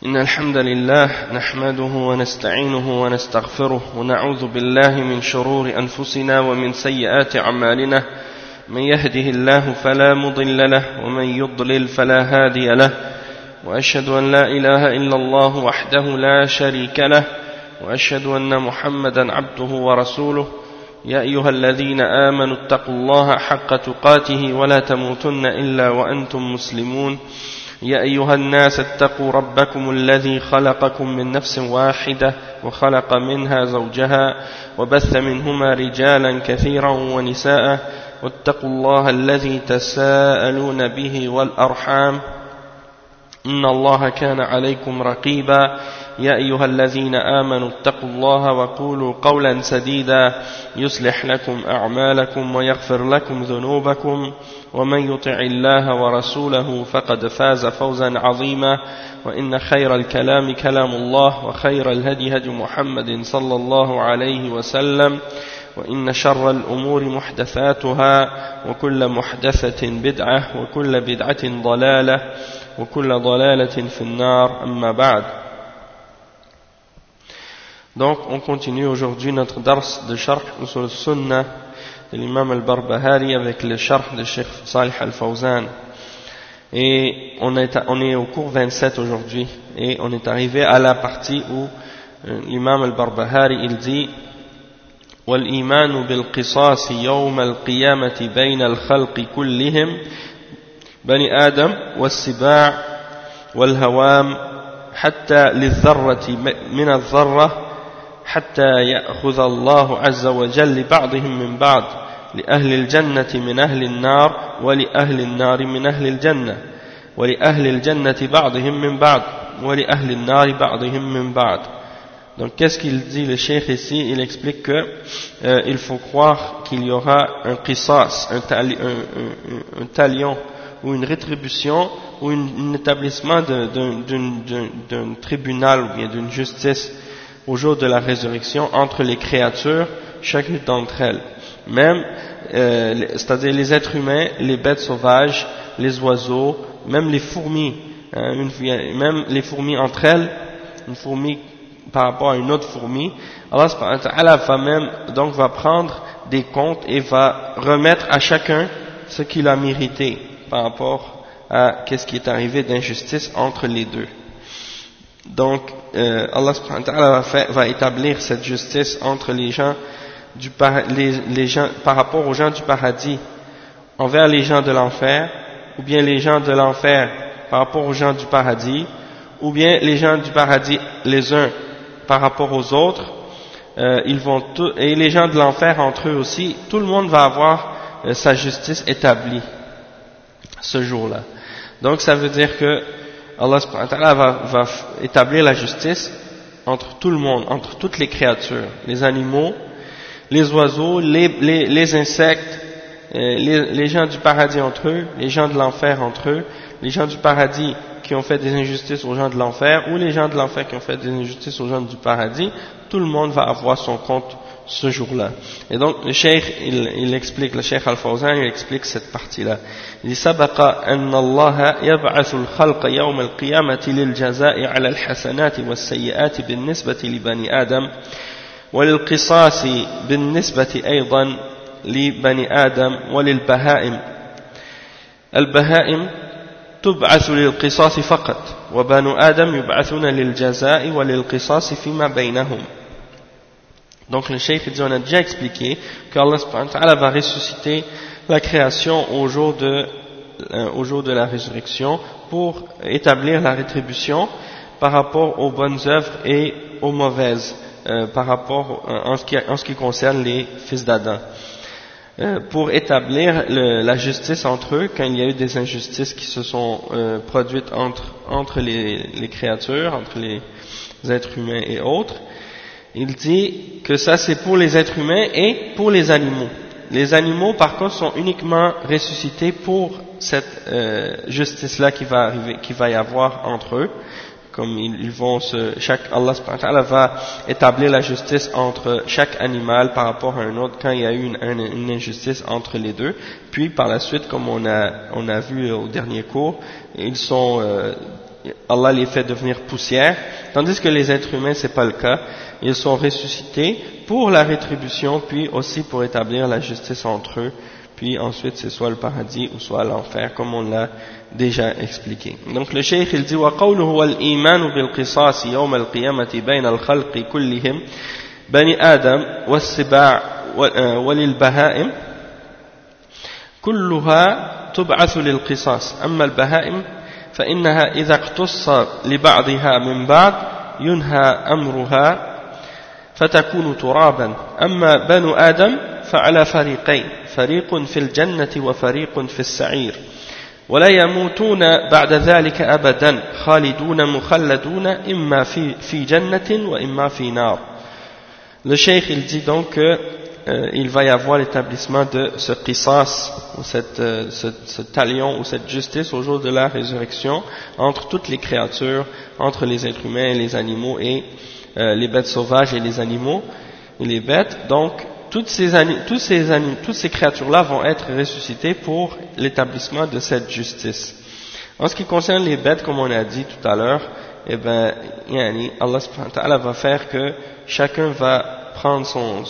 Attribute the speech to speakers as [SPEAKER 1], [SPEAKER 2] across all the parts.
[SPEAKER 1] إن الحمد لله نحمده ونستعينه ونستغفره ونعوذ بالله من شرور أنفسنا ومن سيئات أعمالنا من يهده الله فلا مضل له ومن يضلل فلا هادي له وأشهد أن لا إله إلا الله وحده لا شريك له وأشهد أن محمدا عبده ورسوله يا أيها الذين آمنوا اتقوا الله حق تقاته ولا تموتن إلا وأنتم مسلمون يا أيها الناس اتقوا ربكم الذي خلقكم من نفس واحدة وخلق منها زوجها وبث منهما رجالا كثيرا ونساء واتقوا الله الذي تساءلون به والأرحام إن الله كان عليكم رقيبا يا أيها الذين آمنوا اتقوا الله وقولوا قولا سديدا يصلح لكم أعمالكم ويغفر لكم ذنوبكم ومن يطع الله ورسوله فقد فاز فوزا عظيما وإن خير الكلام كلام الله وخير الهدي هدي محمد صلى الله عليه وسلم وإن شر الأمور محدثاتها وكل محدثة بدعة وكل بدعة ضلالة وكل ضلالة في النار أما بعد. Donc on continue aujourd'hui notre dars de Sharh sur le Sunnah de l'imam al-Barbahari avec le Sharh de Cheikh Salih al-Fawzan. Et on est au cours 27 aujourd'hui et on est arrivé à la partie où l'imam al-Barbahari il dit وَالْإِيمَانُ بِالْقِصَاصِ يَوْمَ الْقِيَامَةِ بَيْنَ الْخَلْقِ كُلِّهِمْ بني آدم والسباع والهوام حتى للذرة من الذرة حتى يأخذ الله عز وجل لبعضهم من بعض لأهل الجنة من أهل النار ولأهل النار من أهل الجنة ولأهل الجنة بعضهم من بعض ولأهل النار بعضهم من بعض. Donc qu'est-ce qu'il dit le cheikh ici? Il explique que il faut croire qu'il y aura un qisas, un talion ou une rétribution ou un établissement d'un tribunal ou bien d'une justice au jour de la résurrection entre les créatures, chacune d'entre elles. Même, c'est-à-dire les êtres humains, les bêtes sauvages, les oiseaux, même les fourmis, même les fourmis entre elles, une fourmi par rapport à une autre fourmi, Allah subhanahu wa ta'ala va même, donc va prendre des comptes et va remettre à chacun ce qu'il a mérité par rapport à qu'est-ce qui est arrivé d'injustice entre les deux. Donc Allah subhanahu wa ta'ala va établir cette justice entre les gens les gens par rapport aux gens du paradis envers les gens de l'enfer, ou bien les gens de l'enfer par rapport aux gens du paradis, ou bien les gens du paradis les uns par rapport aux autres, et les gens de l'enfer entre eux aussi, tout le monde va avoir sa justice établie ce jour-là. Donc ça veut dire que Allah subhanahu wa ta'ala va établir la justice entre tout le monde, entre toutes les créatures, les animaux, les oiseaux, les insectes, les gens du paradis entre eux, les gens de l'enfer entre eux, les gens du paradis qui ont fait des injustices aux gens de l'enfer, ou les gens de l'enfer qui ont fait des injustices aux gens du paradis. Tout le monde va avoir son compte ce jour-là. Et donc le cheikh il explique, le cheikh al-Fawzan il explique cette partie-là. Il dit سبق أن الله يبعث الخلق يوم القيامة للجزاء على الحسنات والسيئات بالنسبة لبني آدم وللقصاص بالنسبة أيضا لبني آدم وللبهائم. البهائم تبعث للقصاص فقط وبنو آدم يبعثون للجزاء وللقصاص فيما بينهم. Donc le cheikh dit, on a déjà expliqué qu'Allah subhanahu wa ta'ala va ressusciter la création au jour de la résurrection pour établir la rétribution par rapport aux bonnes œuvres et aux mauvaises, par rapport en ce qui concerne les fils d'Adam, pour établir la justice entre eux quand il y a eu des injustices qui se sont produites entre les créatures, entre les êtres humains et autres. Il dit que ça c'est pour les êtres humains et pour les animaux. Les animaux par contre sont uniquement ressuscités pour cette justice-là qui va y avoir entre eux. Comme Allah subhanahu wa ta'ala va établir la justice entre chaque animal par rapport à un autre quand il y a eu une injustice entre les deux. Puis par la suite, comme on a vu au dernier cours, Allah les fait devenir poussière, tandis que les êtres humains c'est pas le cas, ils sont ressuscités pour la rétribution puis aussi pour établir la justice entre eux, puis ensuite c'est soit le paradis ou soit l'enfer comme on l'a déjà expliqué. Donc le cheikh il dit وقوله والإيمان بالقصاص يوم القيامة بين الخلق كلهم بني آدم والسباع وللبهائم كلها تبعث للقصاص أما البهائم فإنها إذا اقتص لبعضها من بعض ينهى أمرها فتكون ترابا أما بنو آدم فعلى فريقين فريق في الجنة وفريق في السعير ولا يموتون بعد ذلك أبدا خالدون مخلدون إما في جنة وإما في نار. Le cheikh il dit donc que il va y avoir l'établissement de ce qisas, ou ce talion ou cette justice au jour de la résurrection entre toutes les créatures, entre les êtres humains et les animaux et les bêtes sauvages et les animaux et les bêtes. Donc toutes ces créatures-là vont être ressuscitées pour l'établissement de cette justice. En ce qui concerne les bêtes, comme on a dit tout à l'heure, eh ben, Allah subhanahu wa ta'ala va faire que chacun va prendre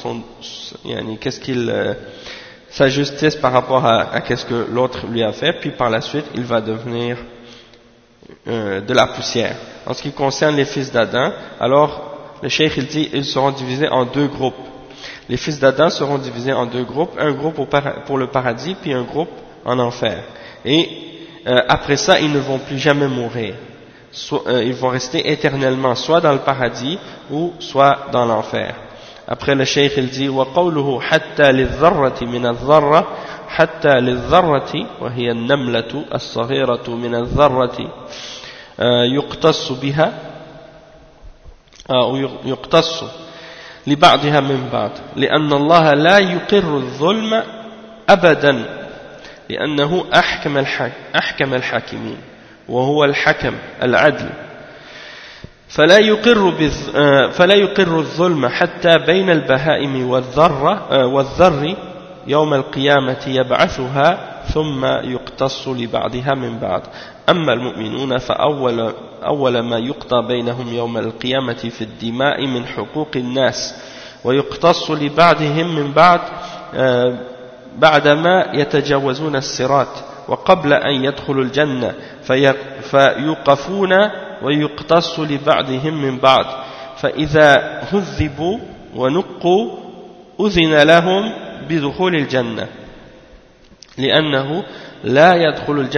[SPEAKER 1] sa justice par rapport à qu'est-ce que l'autre lui a fait, puis par la suite il va devenir de la poussière. En ce qui concerne les fils d'Adam, alors le cheikh il dit ils seront divisés en deux groupes. Les fils d'Adam seront divisés en deux groupes, un groupe pour le paradis puis un groupe en enfer. Et après ça ils ne vont plus jamais mourir. Ils vont rester éternellement soit dans le paradis ou soit dans l'enfer. Après le cheikh il dit وقوله حتى للذرة من الذرة حتى للذرة وهي النملة الصغيرة من الذرة يقتص بها أو يقتص لبعضها من بعض لأن الله لا يقر الظلم أبدا لأنه أحكم الحاكمين وهو الحكم العدل فلا يقر الظلم حتى بين البهائم والذر يوم القيامة يبعثها ثم يقتص لبعضها من بعض أما المؤمنون فأول ما يقضى بينهم يوم القيامة في الدماء من حقوق الناس ويقتص لبعضهم من بعض بعدما يتجاوزون الصراط وقبل أن يدخلوا الجنة فيوقفون ويقتص لبعضهم من بعض فإذا هذبوا ونقوا أذن لهم بدخول الجنة لأنه لا يدخل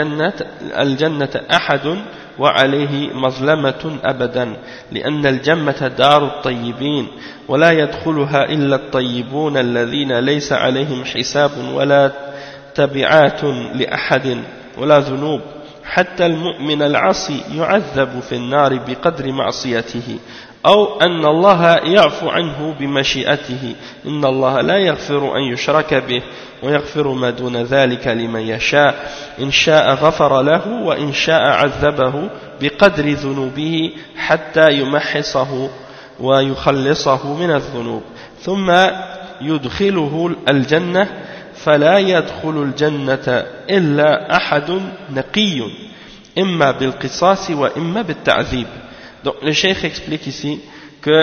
[SPEAKER 1] الجنة أحد وعليه مظلمة أبدا لأن الجنة دار الطيبين ولا يدخلها إلا الطيبون الذين ليس عليهم حساب ولا تبعات لأحد ولا ذنوب حتى المؤمن العاصي يعذب في النار بقدر معصيته أو أن الله يعفو عنه بمشيئته إن الله لا يغفر أن يشرك به ويغفر ما دون ذلك لمن يشاء إن شاء غفر له وإن شاء عذبه بقدر ذنوبه حتى يمحصه ويخلصه من الذنوب ثم يدخله الجنة فلا يدخل الجنة إلا أحد نقي إما بالقصاص وإما بالتعذيب. Donc le cheikh explique ici que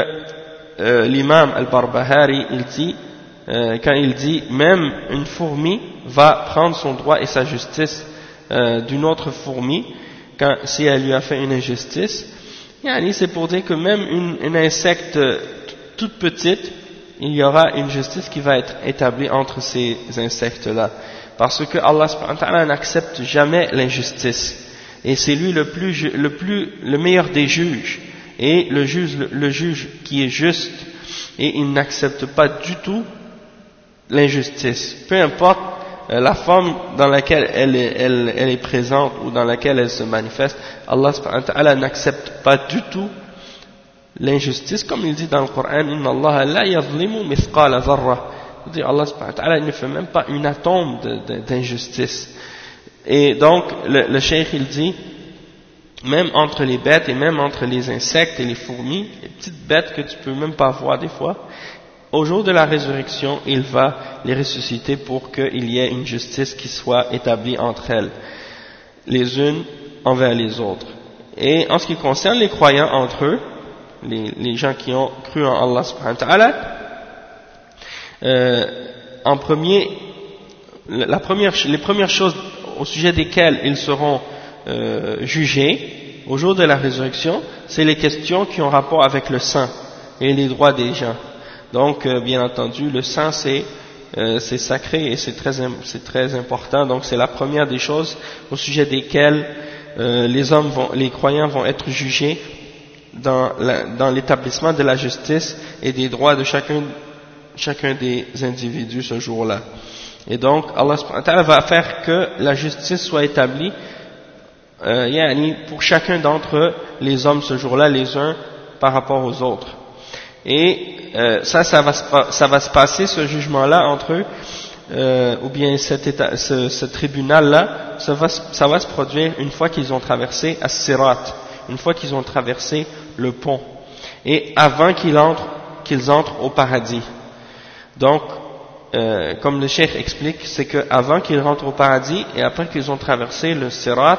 [SPEAKER 1] l'imam al-Barbahari il dit quand il dit même une fourmi va prendre son droit et sa justice d'une autre fourmi si elle lui a fait une injustice, c'est pour dire que même une insecte toute petite, il y aura une justice qui va être établie entre ces insectes-là. Parce que Allah subhanahu wa ta'ala n'accepte jamais l'injustice. Et c'est lui le meilleur des juges. Et le juge qui est juste. Et il n'accepte pas du tout l'injustice. Peu importe la forme dans laquelle elle est présente ou dans laquelle elle se manifeste, Allah subhanahu wa ta'ala n'accepte pas du tout l'injustice, comme il dit dans le Coran, Inna Allah la yazlimu mithqala dharra. Allah subhanahu wa ta'ala ne fait même pas une atome d'injustice. Et donc le cheikh il dit, même entre les bêtes et même entre les insectes et les fourmis, les petites bêtes que tu peux même pas voir des fois, au jour de la résurrection, il va les ressusciter pour qu'il y ait une justice qui soit établie entre elles, les unes envers les autres. Et en ce qui concerne les croyants entre eux, les gens qui ont cru en Allah subhanahu wa ta'ala, en premier, les premières choses au sujet desquelles ils seront jugés au jour de la résurrection, c'est les questions qui ont rapport avec le sang et les droits des gens. Donc, bien entendu, le sang c'est sacré et c'est très important. Donc, c'est la première des choses au sujet desquelles les croyants vont être jugés dans l'établissement de la justice et des droits de chacun des individus ce jour-là. Et donc, Allah subhanahu wa ta'ala va faire que la justice soit établie pour chacun d'entre les hommes ce jour-là, les uns par rapport aux autres. Et ça va se passer, ce jugement-là entre eux, ou bien ce tribunal-là, ça va se produire une fois qu'ils ont traversé As-Sirat, une fois qu'ils ont traversé le pont, et avant qu'ils entrent au paradis. Donc, comme le cheikh explique, c'est qu'avant qu'ils rentrent au paradis et après qu'ils ont traversé le Sirat,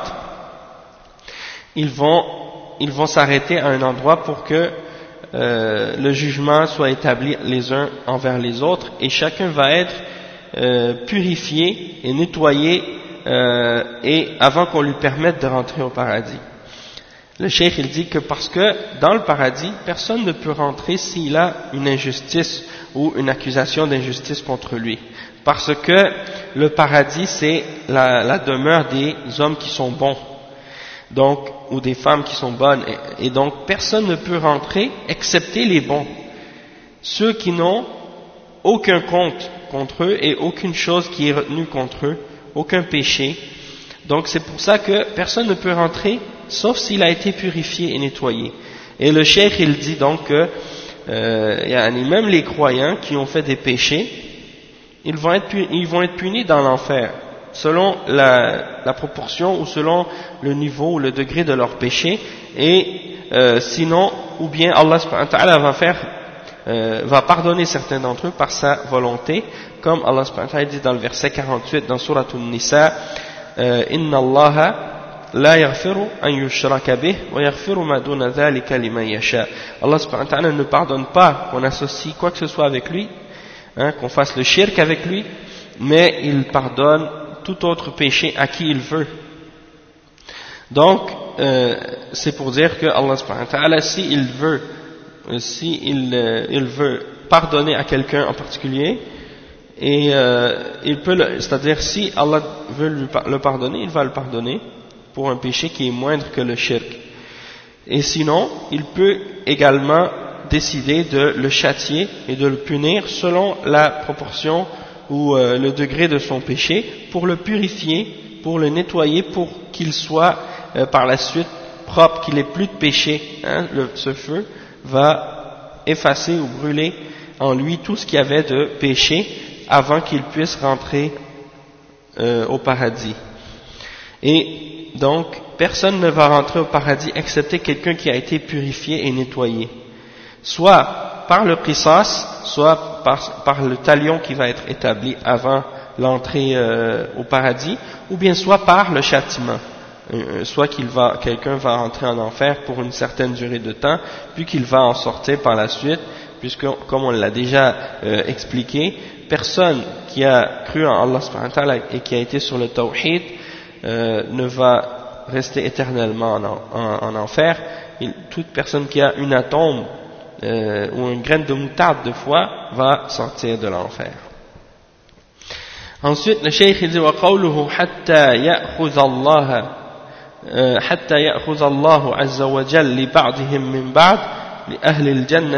[SPEAKER 1] ils vont s'arrêter à un endroit pour que le jugement soit établi les uns envers les autres, et chacun va être purifié et nettoyé et avant qu'on lui permette de rentrer au paradis. Le cheikh il dit que parce que dans le paradis, personne ne peut rentrer s'il a une injustice ou une accusation d'injustice contre lui. Parce que le paradis c'est la demeure des hommes qui sont bons, donc, ou des femmes qui sont bonnes, et donc personne ne peut rentrer excepté les bons, ceux qui n'ont aucun compte contre eux et aucune chose qui est retenue contre eux, aucun péché. Donc c'est pour ça que personne ne peut rentrer sauf s'il a été purifié et nettoyé. Et le cheikh il dit donc que même les croyants qui ont fait des péchés, ils vont être punis dans l'enfer selon la proportion ou selon le niveau ou le degré de leur péché, et sinon, ou bien Allah subhanahu wa ta'ala va pardonner certains d'entre eux par sa volonté, comme Allah subhanahu wa ta'ala dit dans le verset 48 dans Surat An-Nisa, Inna Allah la yaghfiru an yushraka bih wa yaghfiru ma duna dhalika liman yasha. Allah subhanahu wa ta'ala ne pardonne pas qu'on associe quoi que ce soit avec lui, qu'on fasse le shirk avec lui, mais il pardonne tout autre péché à qui il veut. Donc c'est pour dire que Allah subhanahu wa ta'ala, s'il veut pardonner à quelqu'un en particulier, et c'est-à-dire si Allah veut le pardonner, il va le pardonner pour un péché qui est moindre que le shirk. Et sinon, il peut également décider de le châtier et de le punir selon la proportion ou le degré de son péché, pour le purifier, pour le nettoyer, pour qu'il soit par la suite propre, qu'il n'ait plus de péché. Ce feu va effacer ou brûler en lui tout ce qu'il y avait de péché avant qu'il puisse rentrer au paradis. Et donc, personne ne va rentrer au paradis excepté quelqu'un qui a été purifié et nettoyé, soit par le qisas, soit par le talion qui va être établi avant l'entrée au paradis, ou bien soit par le châtiment, soit quelqu'un va rentrer en enfer pour une certaine durée de temps, puis qu'il va en sortir par la suite, puisque comme on l'a déjà expliqué, personne qui a cru en Allah subhanahu wa ta'ala et qui a été sur le tawhid ne va rester éternellement en enfer. Toute personne qui a une atome ou une graine de moutarde de foi va sortir de l'enfer. Ensuite, le cheikh dit وقوله حتى يأخذ الله عز وجل لبعضهم من بعض لأهل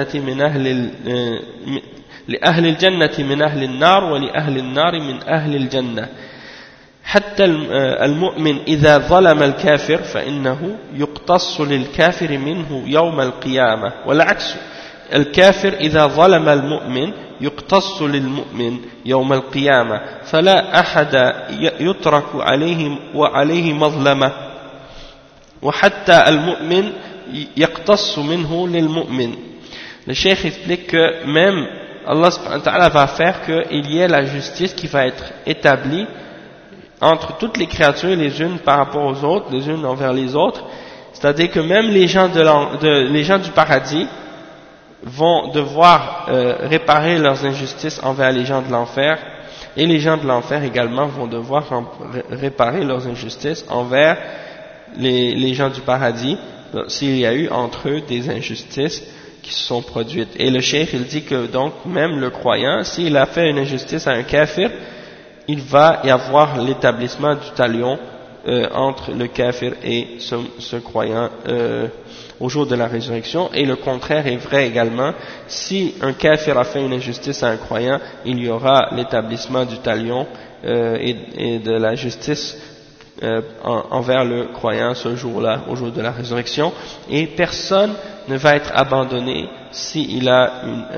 [SPEAKER 1] الجنة من أهل النار ولأهل النار من أهل الجنة. حتى المؤمن إذا ظلم الكافر فإنه يقتص للكافر منه يوم القيامة، والعكس الكافر إذا ظلم المؤمن يقتص للمؤمن يوم القيامة، فلا أحد يترك عليه مظلمة، وحتى المؤمن يقتص منه للمؤمن. Le cheikh explique que même Allah subhanahu wa ta'ala va faire qu'il y ait la justice qui va être établie entre toutes les créatures, les unes par rapport aux autres, les unes envers les autres, C'est-à-dire que même les gens les gens du paradis vont devoir réparer leurs injustices envers les gens de l'enfer, et les gens de l'enfer également vont devoir réparer leurs injustices envers les gens du paradis, s'il y a eu entre eux des injustices qui se sont produites. Et le cheikh il dit que donc même le croyant, s'il a fait une injustice à un kafir, il va y avoir l'établissement du talion entre le kafir et ce croyant au jour de la résurrection, et le contraire est vrai également. Si un kafir a fait une injustice à un croyant, il y aura l'établissement du talion et de la justice envers le croyant ce jour-là, au jour de la résurrection, et personne ne va être abandonné s'il a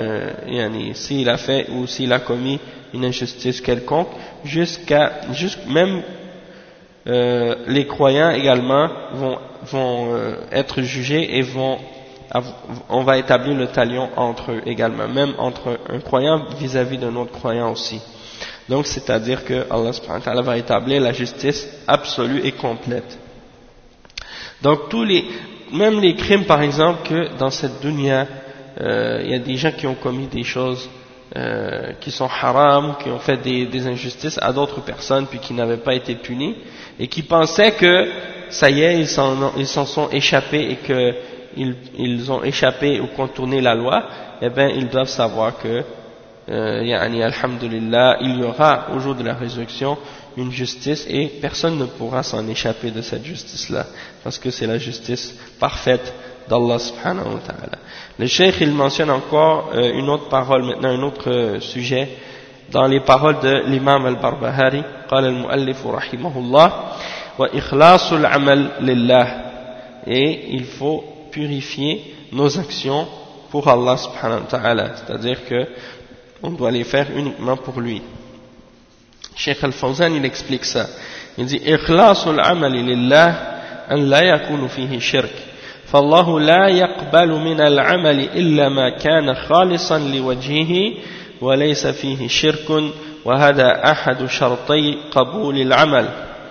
[SPEAKER 1] fait ou s'il a commis une injustice quelconque, même les croyants également vont être jugés et on va établir le talion entre eux également, même entre un croyant vis-à-vis d'un autre croyant aussi. Donc c'est-à-dire que Allah subhanahu wa ta'ala va établir la justice absolue et complète. Donc même les crimes par exemple, que dans cette dunya il y a des gens qui ont commis des choses qui sont haram, qui ont fait des injustices à d'autres personnes puis qui n'avaient pas été punis et qui pensaient que ça y est, ils s'en sont échappés et qu'ils ont échappé ou contourné la loi. Eh bien ils doivent savoir que alhamdulillah, il y aura au jour de la résurrection une justice et personne ne pourra s'en échapper de cette justice-là, parce que c'est la justice parfaite d'Allah subhanahu wa ta'ala. Le cheikh il mentionne encore une autre parole, maintenant un autre sujet, dans les paroles de l'imam al-Barbahari. قال المؤلف رحمه الله وإخلاص العمل لله, et il faut purifier nos actions pour Allah subhanahu wa ta'ala, c'est-à-dire que on doit les faire uniquement pour lui. Cheikh Al-Fawzan il explique ça, il dit إخلاص العمل لله أن لا يكون فيه شرك, فالله لا يقبل من العمل إلا ما كان خالصا لوجهه وليس فيه شرك, وهذا أحد شرطي قبول العمل.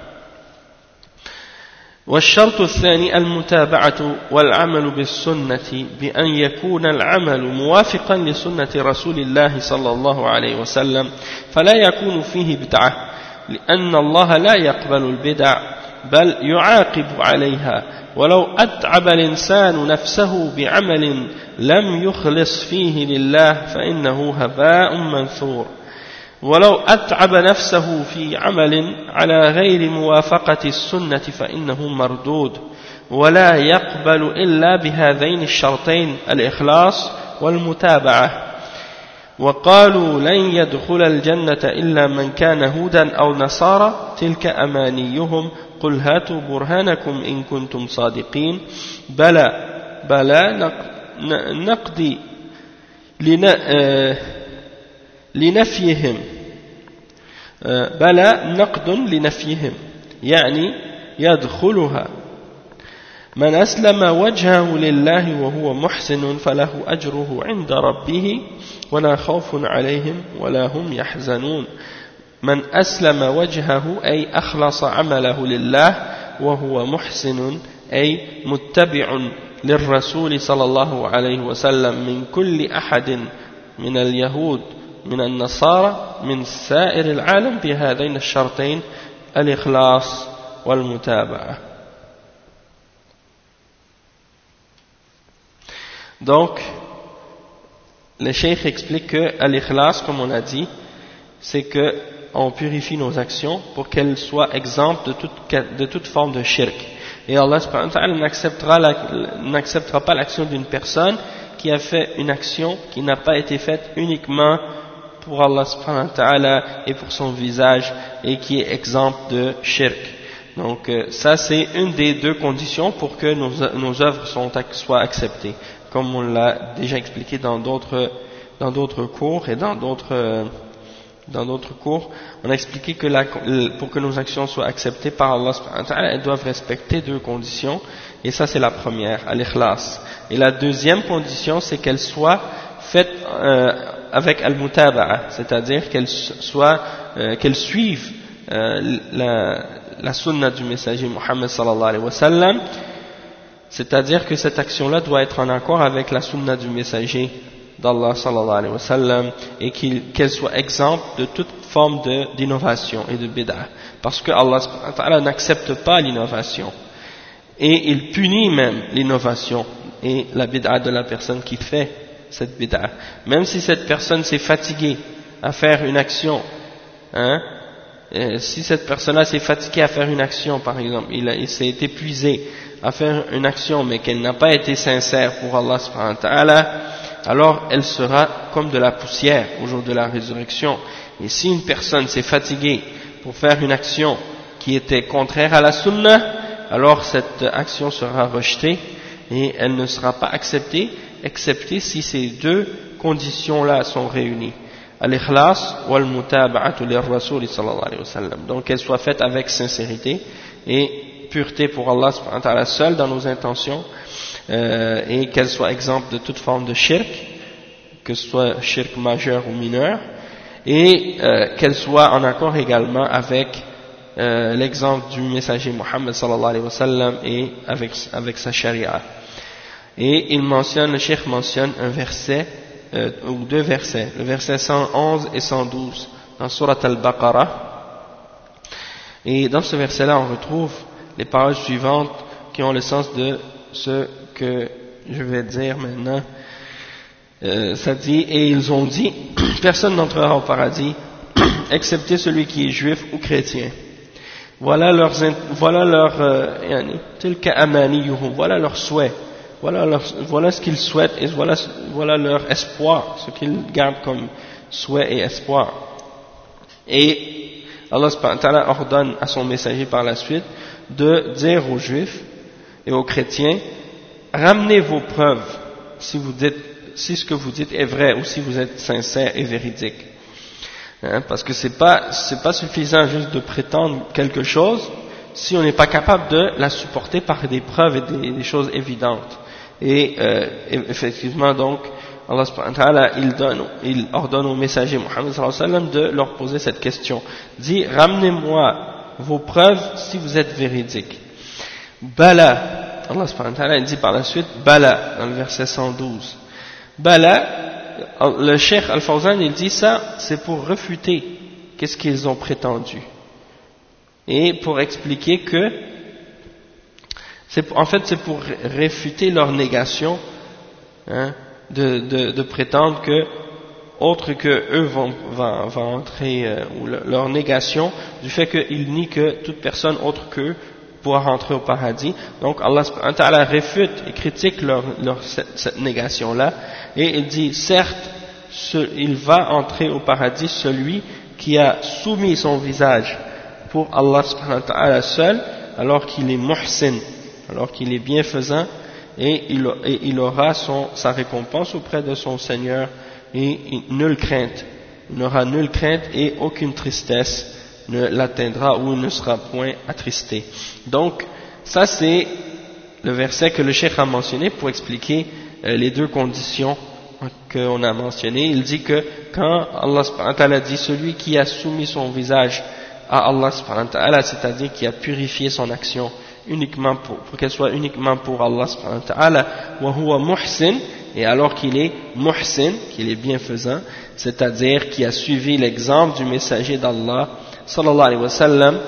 [SPEAKER 1] والشرط الثاني المتابعة والعمل بالسنة, بأن يكون العمل موافقا لسنة رسول الله صلى الله عليه وسلم, فلا يكون فيه بدعة, لأن الله لا يقبل البدع بل يعاقب عليها. ولو أتعب الإنسان نفسه بعمل لم يخلص فيه لله فإنه هباء منثور, ولو أتعب نفسه في عمل على غير موافقة السنة فإنه مردود, ولا يقبل إلا بهذين الشرطين الإخلاص والمتابعة. وقالوا لن يدخل الجنة إلا من كان هودا أو نصارى, تلك أمانيهم, قل هاتوا برهانكم إن كنتم صادقين. بلى نقضي لنفيهم, بلى نقد لنفيهم, يعني يدخلها. من أسلم وجهه لله وهو محسن فله أجره عند ربه ولا خوف عليهم ولا هم يحزنون. من أسلم وجهه أي أخلص عمله لله وهو محسن أي متبع للرسول صلى الله عليه وسلم من كل أحد من اليهود من النصارى من سائر العالم بهذين الشرطين الإخلاص والمتابعة. Donc, le cheikh explique que l'ikhlas, comme on a dit, c'est que on purifie nos actions pour qu'elles soient exemptes de toute forme de shirk. Et Allah subhanahu wa ta'ala n'acceptera pas l'action d'une personne qui a fait une action qui n'a pas été faite uniquement pour Allah subhanahu wa ta'ala et pour son visage et qui est exempte de shirk. Donc ça c'est une des deux conditions pour que nos œuvres soient acceptées, comme on l'a déjà expliqué dans d'autres cours et dans d'autres cours, on a expliqué que pour que nos actions soient acceptées par Allah subhanahu wa ta'ala, elles doivent respecter deux conditions, et ça c'est la première, al-ikhlas. Et la deuxième condition, c'est qu'elles soient faites avec al-mutaba'a, c'est-à-dire qu'elles suivent la sunna du messager Muhammad sallallahu alayhi wa sallam c'est-à-dire que cette action-là doit être en accord avec la sunna du messager d'Allah sallallahu alayhi wa sallam, et qu'elle soit exempte de toute forme d'innovation et de bid'ah, parce que Allah subhanahu wa ta'ala n'accepte pas l'innovation, et il punit même l'innovation et la bid'ah de la personne qui fait cette bid'ah. Même si cette personne s'est fatiguée à faire une action, si cette personne-là s'est fatiguée à faire une action, par exemple, il s'est épuisé à faire une action, mais qu'elle n'a pas été sincère pour Allah subhanahu wa ta'ala, alors elle sera comme de la poussière au jour de la résurrection. Et si une personne s'est fatiguée pour faire une action qui était contraire à la sunna, alors cette action sera rejetée et elle ne sera pas acceptée, excepté si ces deux conditions-là sont réunies. Al-ikhlas wal mutaba'atu lir-rasul sallallahu alayhi wa sallam. Donc qu'elle soit faite avec sincérité et pureté pour Allah subhanahu wa ta'ala seul dans nos intentions, et qu'elle soit exempte de toute forme de shirk, que ce soit shirk majeur ou mineur, et qu'elle soit en accord également avec l'exemple du messager Muhammad sallallahu alayhi wa sallam et avec sa sharia. Et le cheikh mentionne un verset ou deux versets, le verset 111 et 112 dans Surat Al-Baqarah. Et dans ce verset-là, on retrouve les paroles suivantes qui ont le sens de ce que je vais dire maintenant. Ça dit, et ils ont dit, personne n'entrera au paradis, excepté celui qui est juif ou chrétien. Voilà leur souhait, voilà ce qu'ils souhaitent, et voilà leur espoir, ce qu'ils gardent comme souhait et espoir. Et Allah subhanahu wa ta'ala ordonne à son messager par la suite de dire aux juifs et aux chrétiens, ramenez vos preuves si ce que vous dites est vrai, ou si vous êtes sincère et véridique. Parce que c'est pas suffisant juste de prétendre quelque chose si on n'est pas capable de la supporter par des preuves et des choses évidentes. Et effectivement, donc, Allah subhanahu wa ta'ala, il ordonne au messager Muhammad sallallahu alayhi wa sallam de leur poser cette question. Dit, ramenez-moi vos preuves si vous êtes véridique. Bala, Allah subhanahu wa ta'ala, il dit par la suite, Bala, dans le verset 112. Bala, le cheikh Al-Fawzan, il dit ça, c'est pour refuter qu'est-ce qu'ils ont prétendu. Et pour expliquer que, c'est pour réfuter leur négation, de prétendre que, autre que eux vont entrer, ou leur négation du fait qu'ils nient que toute personne autre qu'eux pourra rentrer au paradis. Donc Allah subhanahu wa ta'ala réfute et critique cette négation-là, et il dit, certes, il va entrer au paradis celui qui a soumis son visage pour Allah subhanahu wa ta'ala seul, alors qu'il est muhsin, alors qu'il est bienfaisant, et il aura sa récompense auprès de son Seigneur, et nulle crainte. Il n'aura nulle crainte et aucune tristesse ne l'atteindra ou ne sera point attristé. Donc, ça c'est le verset que le cheikh a mentionné pour expliquer les deux conditions qu'on a mentionnées. Il dit que quand Allah subhanahu wa ta'ala dit celui qui a soumis son visage à Allah subhanahu wa ta'ala, c'est-à-dire qui a purifié son action uniquement pour qu'elle soit uniquement pour Allah subhanahu wa ta'ala, wa huwa muhsin, et alors qu'il est muhsin, qu'il est bienfaisant, c'est-à-dire qui a suivi l'exemple du messager d'Allah sallallahu alayhi wa sallam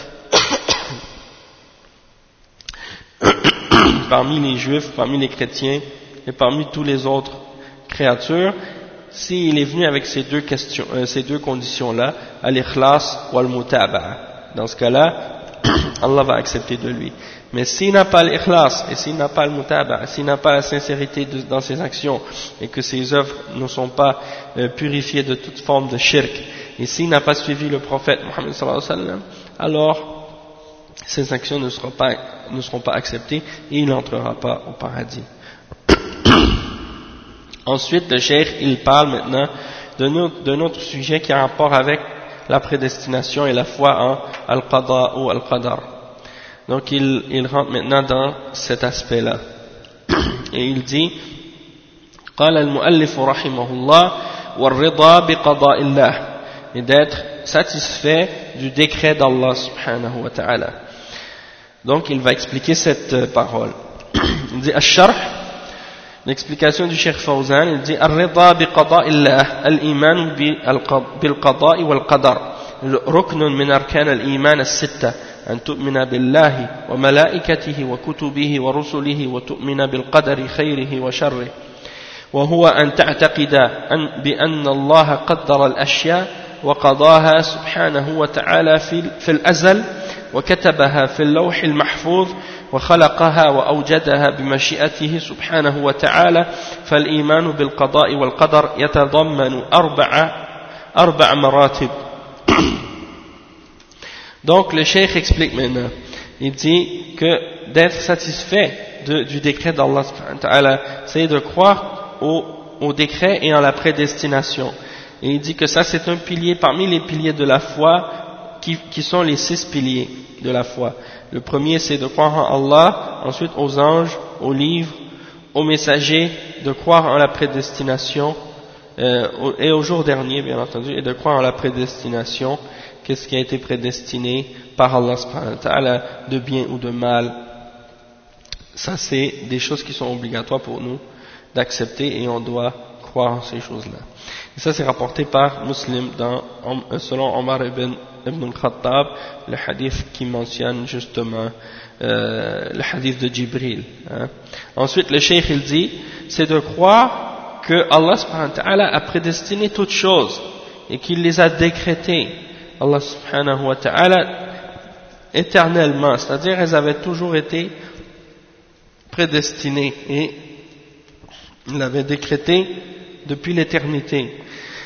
[SPEAKER 1] parmi les juifs, parmi les chrétiens et parmi tous les autres créatures, s'il est venu avec ces deux conditions-là, al-ikhlas ou al-mutaba'a, dans ce cas-là, Allah va accepter de lui. Mais s'il n'a pas l'ikhlas, et s'il n'a pas le mutaba'a, s'il n'a pas la sincérité dans ses actions, et que ses œuvres ne sont pas purifiées de toute forme de shirk, et s'il n'a pas suivi le prophète Muhammad sallallahu alayhi wa sallam, alors ses actions ne seront pas acceptées et il n'entrera pas au paradis. Ensuite, le cheikh, il parle maintenant d'un autre sujet qui a rapport avec la prédestination et la foi en al-qada ou al-qadar. Donc il rentre maintenant dans cet aspect-là. Et il dit, قال المؤلف رحمه الله والرضا بقضاء الله, et d'être satisfait du décret d'Allah subhanahu wa ta'ala. Donc il va expliquer cette parole. Il dit الشرح, l'explication du Cheikh Fawzan, il dit الرضا بقضاء الله الإيمان بالقضاء والقدر ركن من أركان الإيمان الستة أن تؤمن بالله وملائكته وكتبه ورسله وتؤمن بالقدر خيره وشره وهو أن تعتقد بأن الله قدر الأشياء وقضاها سبحانه وتعالى في الأزل وكتبها في اللوح المحفوظ وخلقها وأوجدها بمشيئته سبحانه وتعالى فالإيمان بالقضاء والقدر يتضمن أربع مراتب. Donc le cheikh explique maintenant, il dit que d'être satisfait du décret d'Allah, c'est de croire au décret et en la prédestination. Et il dit que ça c'est un pilier parmi les piliers de la foi qui sont les 6 piliers de la foi. Le premier c'est de croire en Allah, ensuite aux anges, aux livres, aux messagers, de croire en la prédestination et au jour dernier bien entendu, et de croire en la prédestination, qu'est-ce qui a été prédestiné par Allah subhanahu wa ta'ala de bien ou de mal. Ça c'est des choses qui sont obligatoires pour nous d'accepter et on doit croire en ces choses-là. Et ça c'est rapporté par Muslim selon Omar ibn al-Khattab, le hadith qui mentionne justement le hadith de Jibril. Ensuite le cheikh il dit, c'est de croire que Allah subhanahu wa ta'ala a prédestiné toutes choses et qu'il les a décrétées. Allah subhanahu wa ta'ala éternellement, c'est-à-dire elles avaient toujours été prédestinées et il l'avait décrété depuis l'éternité.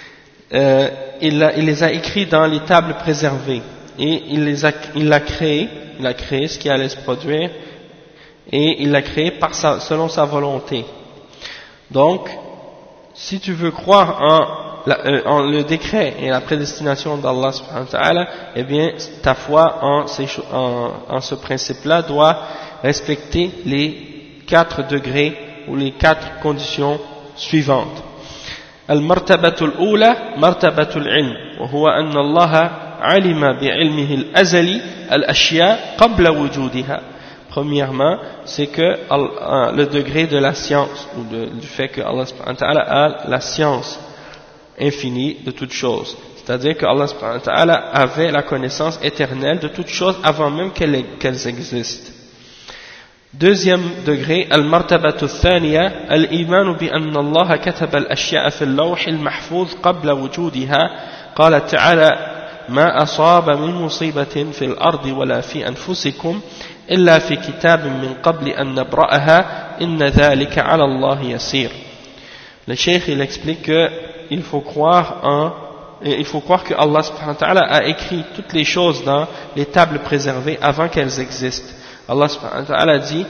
[SPEAKER 1] Il les a écrits dans les tables préservées et il l'a créé ce qui allait se produire et il l'a créé selon sa volonté. Donc si tu veux croire en le décret et la prédestination d'Allah subhanahu wa ta'ala, eh bien ta foi en ce principe-là doit respecter les 4 degrés ou les 4 conditions suivantes. المرتبة الأولى مرتبة العلم وهو أن الله علم بعلمه الأزلي الأشياء قبل وجودها. Premièrement, c'est que le degré de la science ou du fait que Allah subhanahu wa ta'ala a la science infinie de toutes choses, c'est-à-dire que Allah subhanahu wa ta'ala avait la connaissance éternelle de toutes choses avant même qu'elles existent. Deuxième degré, al-martabatu thaniya, al-iman bi anna Allah kataba al-ashya'a fi al-lawh al-mahfuz qabla wujudiha, qala ta'ala ma asaba min musibatin fi al-ardi wala fi anfusikum illa fi kitabin min qabli an nabra'aha inna dhalika 'ala Allah yasir. Le cheikh il explique que il faut croire que Allah subhanahu wa ta'ala a écrit toutes les choses dans les tables préservées avant qu'elles existent. Allah subhanahu wa ta'ala dit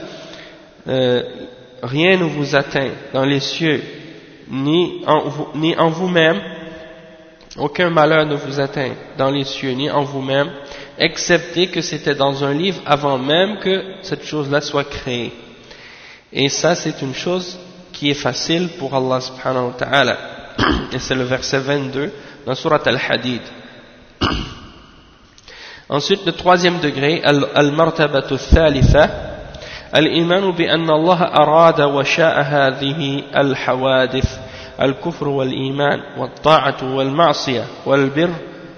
[SPEAKER 1] rien ne vous atteint dans les cieux ni en vous-même, aucun malheur ne vous atteint dans les cieux ni en vous-même, excepté que c'était dans un livre avant même que cette chose-là soit créée. Et ça c'est une chose qui est facile pour Allah subhanahu wa ta'ala. Et c'est le verset 22 dans Surat Al-Hadid. Ensuite, le troisième degré, al-martabatu thalitha, al-iman bi anna Allah arada wa sha'a hadhihi al-hawadith, al-kufr wal-iman, wal-ta'atu wal-ma'siyah, wal-birr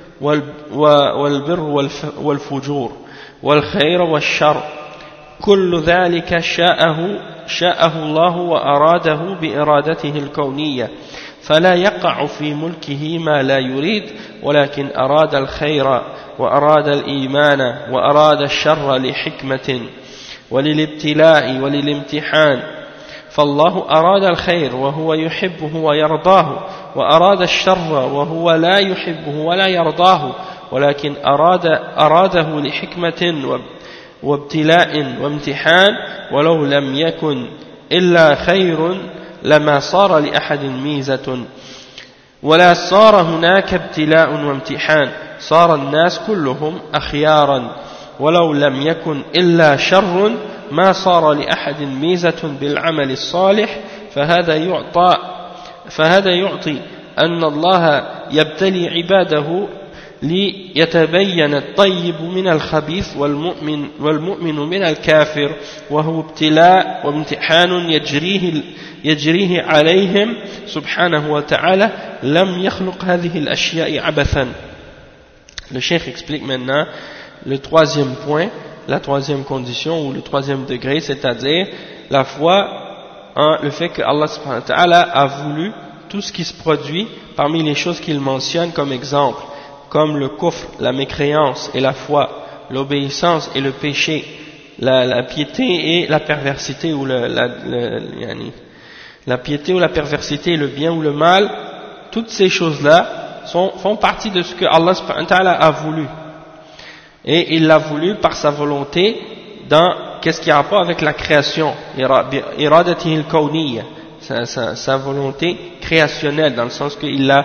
[SPEAKER 1] wal-fujur, wal-khayr wal-shar. كل ذلك شاءه الله وأراده بإرادته الكونية فلا يقع في ملكه ما لا يريد ولكن أراد الخير وأراد الإيمان وأراد الشر لحكمة وللابتلاء وللامتحان فالله أراد الخير وهو يحبه ويرضاه وأراد الشر وهو لا يحبه ولا يرضاه ولكن أراده لحكمة وابتلاء وامتحان ولو لم يكن إلا خير لما صار لأحد ميزة ولا صار هناك ابتلاء وامتحان صار الناس كلهم أخيارا ولو لم يكن إلا شر ما صار لأحد ميزة بالعمل الصالح فهذا يعطي أن الله يبتلي عباده ليتبين الطيب من الخبيث والمؤمن من الكافر وهو ابتلاء وامتحان يجريه عليهم سبحانه وتعالى لم يخلق هذه الأشياء عبثا. Le cheikh explique maintenant le troisième point, la troisième condition ou le troisième degré, c'est-à-dire la foi en le fait que Allah subhanahu wa ta'ala a voulu tout ce qui se produit parmi les choses qu'il mentionne comme exemple, comme le kufr, la mécréance et la foi, l'obéissance et le péché, la piété et la perversité ou la piété ou la perversité, le bien ou le mal, toutes ces choses-là font partie de ce que Allah subhanahu wa ta'ala a voulu. Et il l'a voulu par sa volonté dans qu'est-ce qui a rapport avec la création, iradatihi al-kawniyya, sa volonté créationnelle, dans le sens qu'il l'a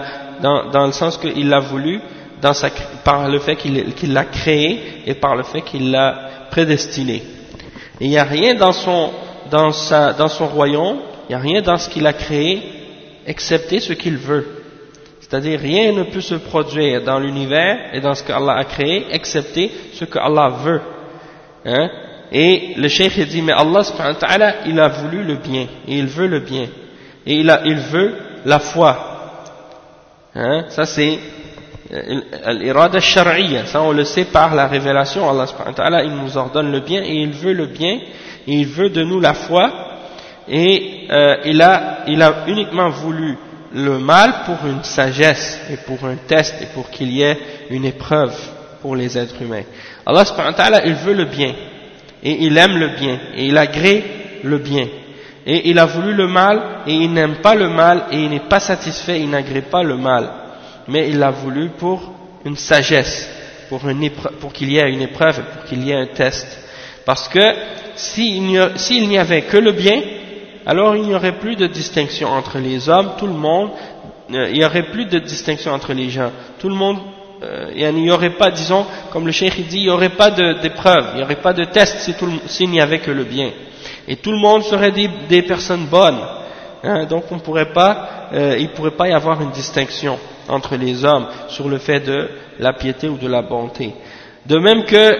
[SPEAKER 1] voulu par le fait qu'il l'a créé et par le fait qu'il l'a prédestiné. Et il n'y a rien dans son royaume, il n'y a rien dans ce qu'il a créé excepté ce qu'il veut. C'est-à-dire rien ne peut se produire dans l'univers et dans ce qu'Allah a créé excepté ce que Allah veut. Hein? Et le cheikh dit, mais Allah subhanahu wa ta'ala, il a voulu le bien, et il veut le bien, et il veut la foi. Hein? Ça c'est l'irada shar'iyya, ça on le sait par la révélation. Allah subhanahu wa ta'ala, il nous ordonne le bien, et il veut le bien, et il veut de nous la foi, et il a uniquement voulu le mal pour une sagesse, et pour un test, et pour qu'il y ait une épreuve pour les êtres humains. Allah subhanahu wa ta'ala, il veut le bien, et il aime le bien, et il agrée le bien, et il a voulu le mal, et il n'aime pas le mal, et il n'est pas satisfait, il n'agrée pas le mal, mais il l'a voulu pour une sagesse, pour qu'il y ait une épreuve, pour qu'il y ait un test, parce que s'il n'y avait que le bien, alors il n'y aurait plus de distinction entre les hommes, tout le monde, il n'y aurait plus de distinction entre les gens, tout le monde, il n'y aurait pas, disons, comme le cheikh dit, il n'y aurait pas d'épreuve, il n'y aurait pas de test s'il n'y avait que le bien. Et tout le monde serait des personnes bonnes. Hein, donc il ne pourrait pas y avoir une distinction entre les hommes sur le fait de la piété ou de la bonté. De même que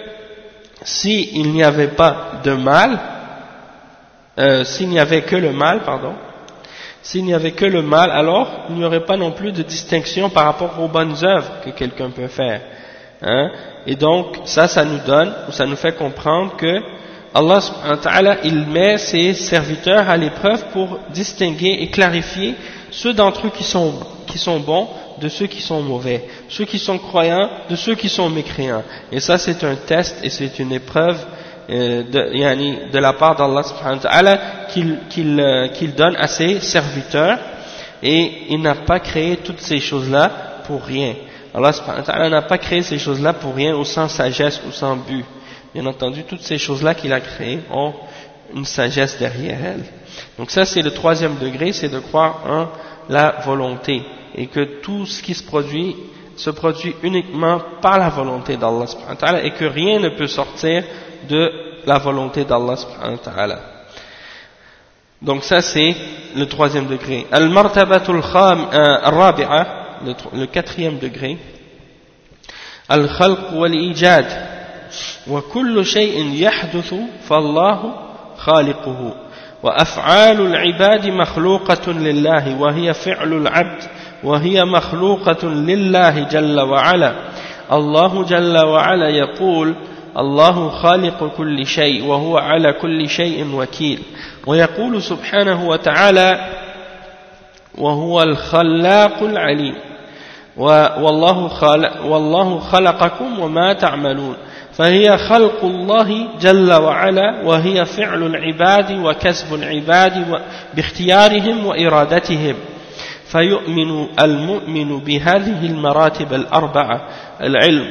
[SPEAKER 1] s'il n'y avait pas de mal, s'il n'y avait que le mal, alors il n'y aurait pas non plus de distinction par rapport aux bonnes œuvres que quelqu'un peut faire. Hein? Et donc ça nous donne, ou ça nous fait comprendre que Allah subhanahu wa ta'ala, il met ses serviteurs à l'épreuve pour distinguer et clarifier ceux d'entre eux qui sont bons de ceux qui sont mauvais, ceux qui sont croyants de ceux qui sont mécréants. Et ça c'est un test et c'est une épreuve de la part d'Allah subhanahu wa ta'ala qu'il donne à ses serviteurs, et il n'a pas créé toutes ces choses-là pour rien. Allah subhanahu wa ta'ala n'a pas créé ces choses-là pour rien ou sans sagesse ou sans but. Bien entendu, toutes ces choses-là qu'il a créées ont une sagesse derrière elles. Donc ça c'est le troisième degré, c'est de croire en la volonté, et que tout ce qui se produit uniquement par la volonté d'Allah subhanahu wa ta'ala, et que rien ne peut sortir de la volonté d'Allah subhanahu wa ta'ala. Donc ça c'est le troisième degré. Al-martabatul rabi'a, le quatrième degré. Al-khalq wal-ijad. Wa kullu shay'in yahduthu fallahu khaliquhu. Wa af'alul ibadi makhluqatun lillahi wa hiya fi'lul 'abd wa hiya makhluqatun lillahi jalla wa 'ala. Allahu jalla wa 'ala yaqul الله خالق كل شيء وهو على كل شيء وكيل ويقول سبحانه وتعالى وهو الخلاق العليم والله خلقكم وما تعملون فهي خلق الله جل وعلا وهي فعل العباد وكسب العباد باختيارهم وإرادتهم فيؤمن المؤمن بهذه المراتب الأربعة العلم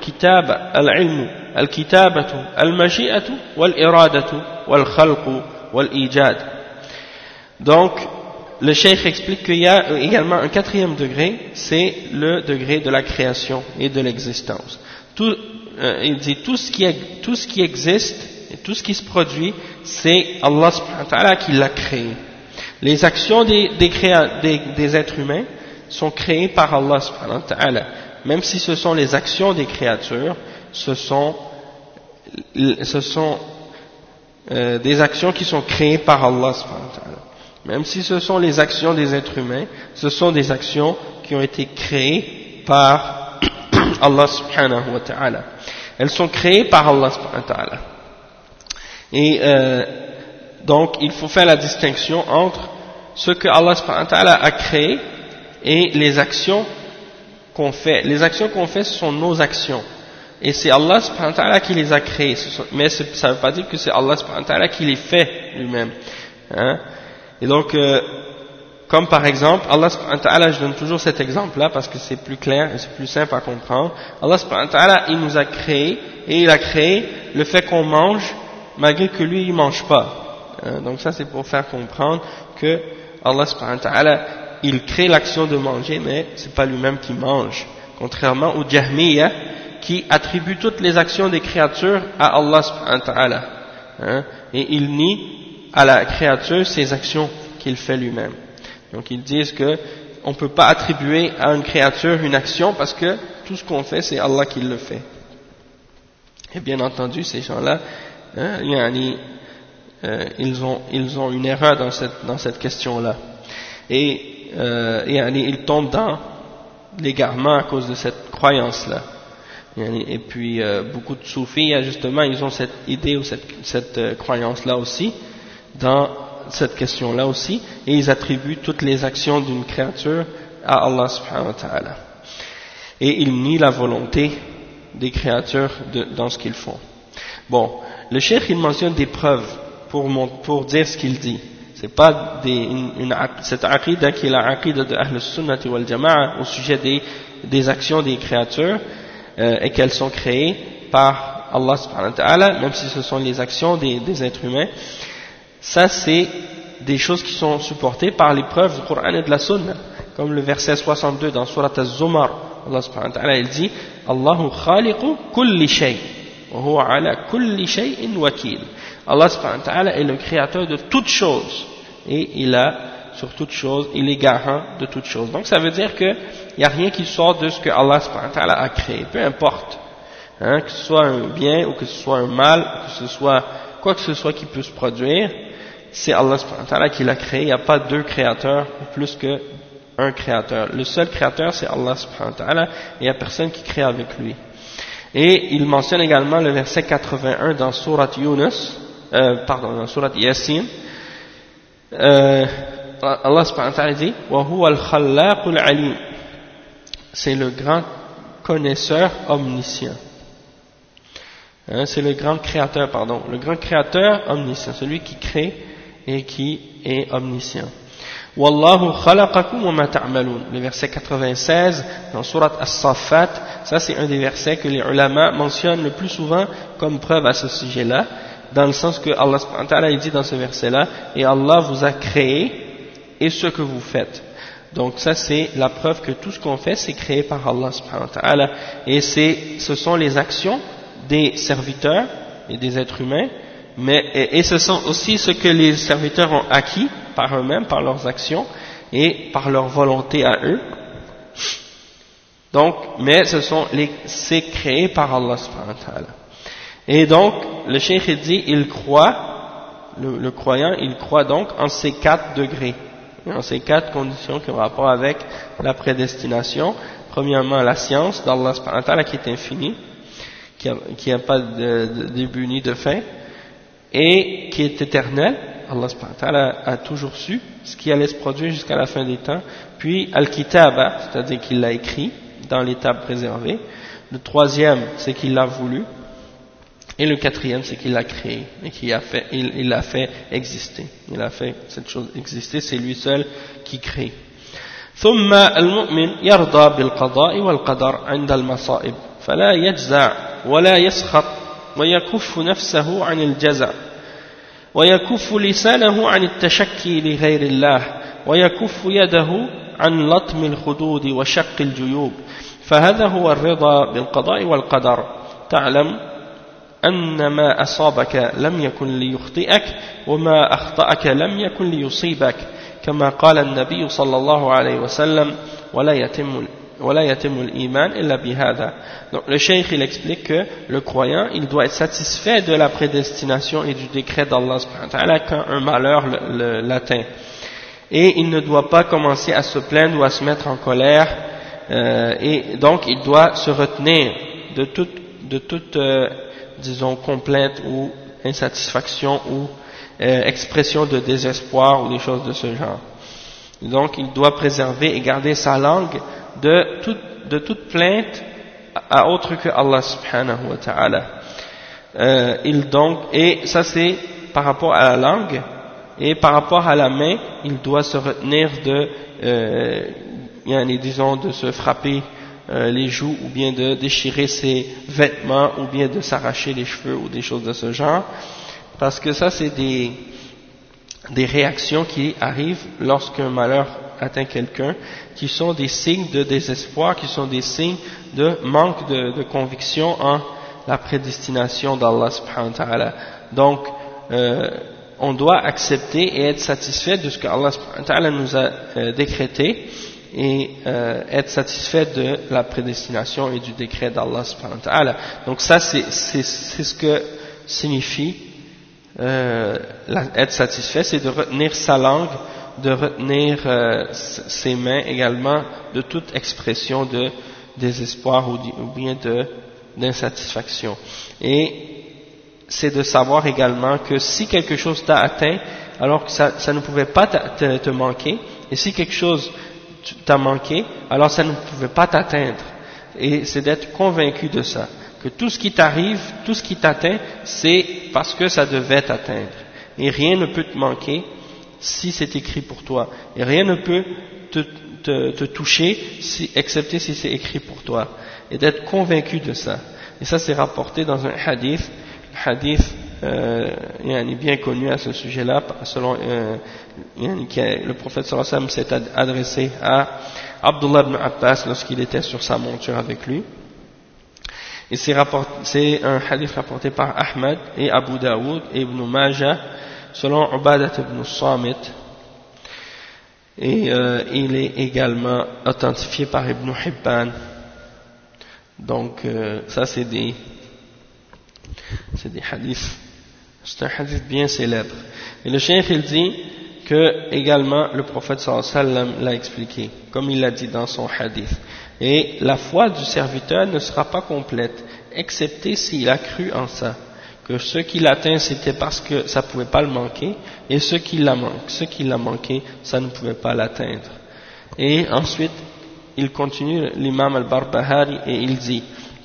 [SPEAKER 1] الكتابة المشيئة والإرادة والخلق والإيجاد. Donc le cheikh explique qu'il y a également un quatrième degré, c'est le degré de la création et de l'existence. Il dit tout ce qui existe et tout ce qui se produit, c'est Allah subhanahu wa ta'ala qui l'a créé. Les actions des êtres humains sont créées par Allah subhanahu wa ta'ala, même si ce sont les actions des créatures, ce sont des actions qui sont créées par Allah subhanahu wa ta'ala. Même si ce sont les actions des êtres humains, ce sont des actions qui ont été créées par Allah subhanahu wa ta'ala. Elles sont créées par Allah subhanahu wa ta'ala. Et donc il faut faire la distinction entre ce que Allah subhanahu wa ta'ala a créé et les actions qu'on fait. Les actions qu'on fait, ce sont nos actions. Et c'est Allah subhanahu wa ta'ala qui les a créées. Mais ça ne veut pas dire que c'est Allah subhanahu wa ta'ala qui les fait lui-même. Hein? Et donc, comme par exemple, Allah subhanahu wa ta'ala, je donne toujours cet exemple-là parce que c'est plus clair et c'est plus simple à comprendre. Allah subhanahu wa ta'ala, il nous a créé et il a créé le fait qu'on mange malgré que lui, il mange pas. Donc ça, c'est pour faire comprendre que Allah subhanahu wa ta'ala, il crée l'action de manger, mais c'est pas lui-même qui mange. Contrairement au Jahmiya, qui attribue toutes les actions des créatures à Allah subhanahu wa ta'ala. Et il nie à la créature ses actions qu'il fait lui-même. Donc ils disent que on ne peut pas attribuer à une créature une action parce que tout ce qu'on fait, c'est Allah qui le fait. Et bien entendu, ces gens-là, ils ont une erreur dans cette question-là. Et ils tombent dans l'égarement à cause de cette croyance-là. Et puis beaucoup de soufis, justement, ils ont cette idée ou cette croyance-là aussi, dans cette question-là aussi, et ils attribuent toutes les actions d'une créature à Allah subhanahu wa ta'ala. Et ils nient la volonté des créatures dans ce qu'ils font. Bon, le cheikh il mentionne des preuves pour dire ce qu'il dit. C'est pas cette aqida qui est la aqida de Ahl al-Sunnati wal Jama'a au sujet des actions des créatures et qu'elles sont créées par Allah subhanahu wa ta'ala, même si ce sont les actions des êtres humains. Ça, c'est des choses qui sont supportées par les preuves du Coran et de la Sunna. Comme le verset 62 dans Surat Az-Zumar, Allah subhanahu wa ta'ala, il dit Allahu khaliqu kulli shay, wa huwa ala kulli shay'in wakil. Allah subhanahu wa ta'ala est le créateur de toutes choses, et il est garant de toutes choses. Donc ça veut dire qu'il n'y a rien qui sort de ce que Allah subhanahu wa ta'ala a créé, peu importe. Que ce soit un bien, ou que ce soit un mal, ou que ce soit quoi que ce soit qui peut se produire, c'est Allah subhanahu wa ta'ala qui l'a créé. Il n'y a pas deux créateurs ou plus qu'un créateur. Le seul créateur, c'est Allah subhanahu wa ta'ala, et il n'y a personne qui crée avec lui. Et il mentionne également le verset 81 dans Surat Yunus, dans Surat Yasin. Allah subhanahu wa ta'ala dit wa huwa al-khallaqul alim, c'est le grand connaisseur omniscient. C'est le grand créateur omniscient, celui qui crée et qui est omniscient. Wallahu khalaqakum wa ma ta'malun, le verset 96 dans Surat As-Saffat. Ça, c'est un des versets que les ulama mentionnent le plus souvent comme preuve à ce sujet-là, dans le sens que Allah subhanahu wa ta'ala dit dans ce verset-là, et Allah vous a créé et ce que vous faites. Donc ça, c'est la preuve que tout ce qu'on fait, c'est créé par Allah subhanahu wa ta'ala, et ce sont les actions des serviteurs et des êtres humains, et ce sont aussi ce que les serviteurs ont acquis par eux-mêmes, par leurs actions et par leur volonté à eux. Donc, mais c'est créé par Allah subhanahu wa ta'ala. Et donc, le cheikh dit, il croit, le croyant, il croit donc en ces 4 degrés, en ces 4 conditions qui ont rapport avec la prédestination. Premièrement, la science d'Allah subhanahu wa ta'ala qui est infinie, qui n'a pas de début ni de fin, et qui est éternel. Allah subhanahu wa ta'ala a toujours su ce qui allait se produire jusqu'à la fin des temps. Puis Al-Kitaba, c'est-à-dire qu'il l'a écrit dans l'état préservé. Le troisième, c'est qu'il l'a voulu. Et le quatrième, c'est qu'il l'a créé et il l'a fait exister. Il a fait cette chose exister, c'est lui seul qui crée. ثم المؤمن يرضى بالقضاء والقدر عند المصائب فلا يجزع ولا يسخط ويكف نفسه عن الجزع ويكف لسانه عن التشكي لغير الله ويكف يده عن لطم الخدود وشق الجيوب فهذا هو الرضا بالقضاء والقدر تعلم أن ما أصابك لم يكن ليخطئك وما أخطأك لم يكن ليصيبك كما قال النبي صلى الله عليه وسلم ولا يتم ولا يتم الإيمان إلا بهذا. Donc le cheikh il explique que le croyant il doit être satisfait de la prédestination et du décret d'Allah subhanahu wa ta'ala quand un malheur l'atteint, et il ne doit pas commencer à se plaindre ou à se mettre en colère, et donc il doit se retenir de toute disons complainte ou insatisfaction ou expression de désespoir ou des choses de ce genre. Donc il doit préserver et garder sa langue de toute plainte à autre que Allah subhanahu wa ta'ala. Et ça c'est par rapport à la langue, et par rapport à la main, il doit se retenir disons de se frapper les joues, ou bien de déchirer ses vêtements, ou bien de s'arracher les cheveux ou des choses de ce genre, parce que ça c'est des réactions qui arrivent lorsqu'un malheur atteint quelqu'un, qui sont des signes de désespoir, qui sont des signes de manque de conviction en la prédestination d'Allah subhanahu wa ta'ala. Donc on doit accepter et être satisfait de ce que Allah subhanahu wa ta'ala nous a décrété, et être satisfait de la prédestination et du décret d'Allah subhanahu wa ta'ala. Donc ça c'est ce que signifie être satisfait, c'est de retenir sa langue, de retenir ses mains également de toute expression de désespoir ou bien d'insatisfaction. Et c'est de savoir également que si quelque chose t'a atteint, alors que ça ne pouvait pas te manquer, et si quelque chose t'a manqué, alors ça ne pouvait pas t'atteindre. Et c'est d'être convaincu de ça, que tout ce qui t'arrive, tout ce qui t'atteint, c'est parce que ça devait t'atteindre. Et rien ne peut te manquer si c'est écrit pour toi. Et rien ne peut te toucher, excepté si c'est écrit pour toi. Et d'être convaincu de ça. Et ça c'est rapporté dans un hadith, bien connu à ce sujet-là, selon le prophète sallallahu alayhi wa sallam s'est adressé à Abdullah ibn Abbas lorsqu'il était sur sa monture avec lui. Et c'est un hadith rapporté par Ahmad et Abu Daoud et Ibn Majah selon Ubadat ibn Samit, et il est également authentifié par Ibn Hibban. Donc ça c'est des hadiths, c'est un hadith bien célèbre. Et le cheikh il dit que également le prophète sallallahu alayhi wa sallam l'a expliqué, comme il l'a dit dans son hadith. Et la foi du serviteur ne sera pas complète, excepté s'il a cru en ça, que ce qui l'atteint c'était parce que ça pouvait pas le manquer, et ce qui l'a manqué, ça ne pouvait pas l'atteindre. Et ensuite, il continue, l'imam al-Barbahari, et il dit: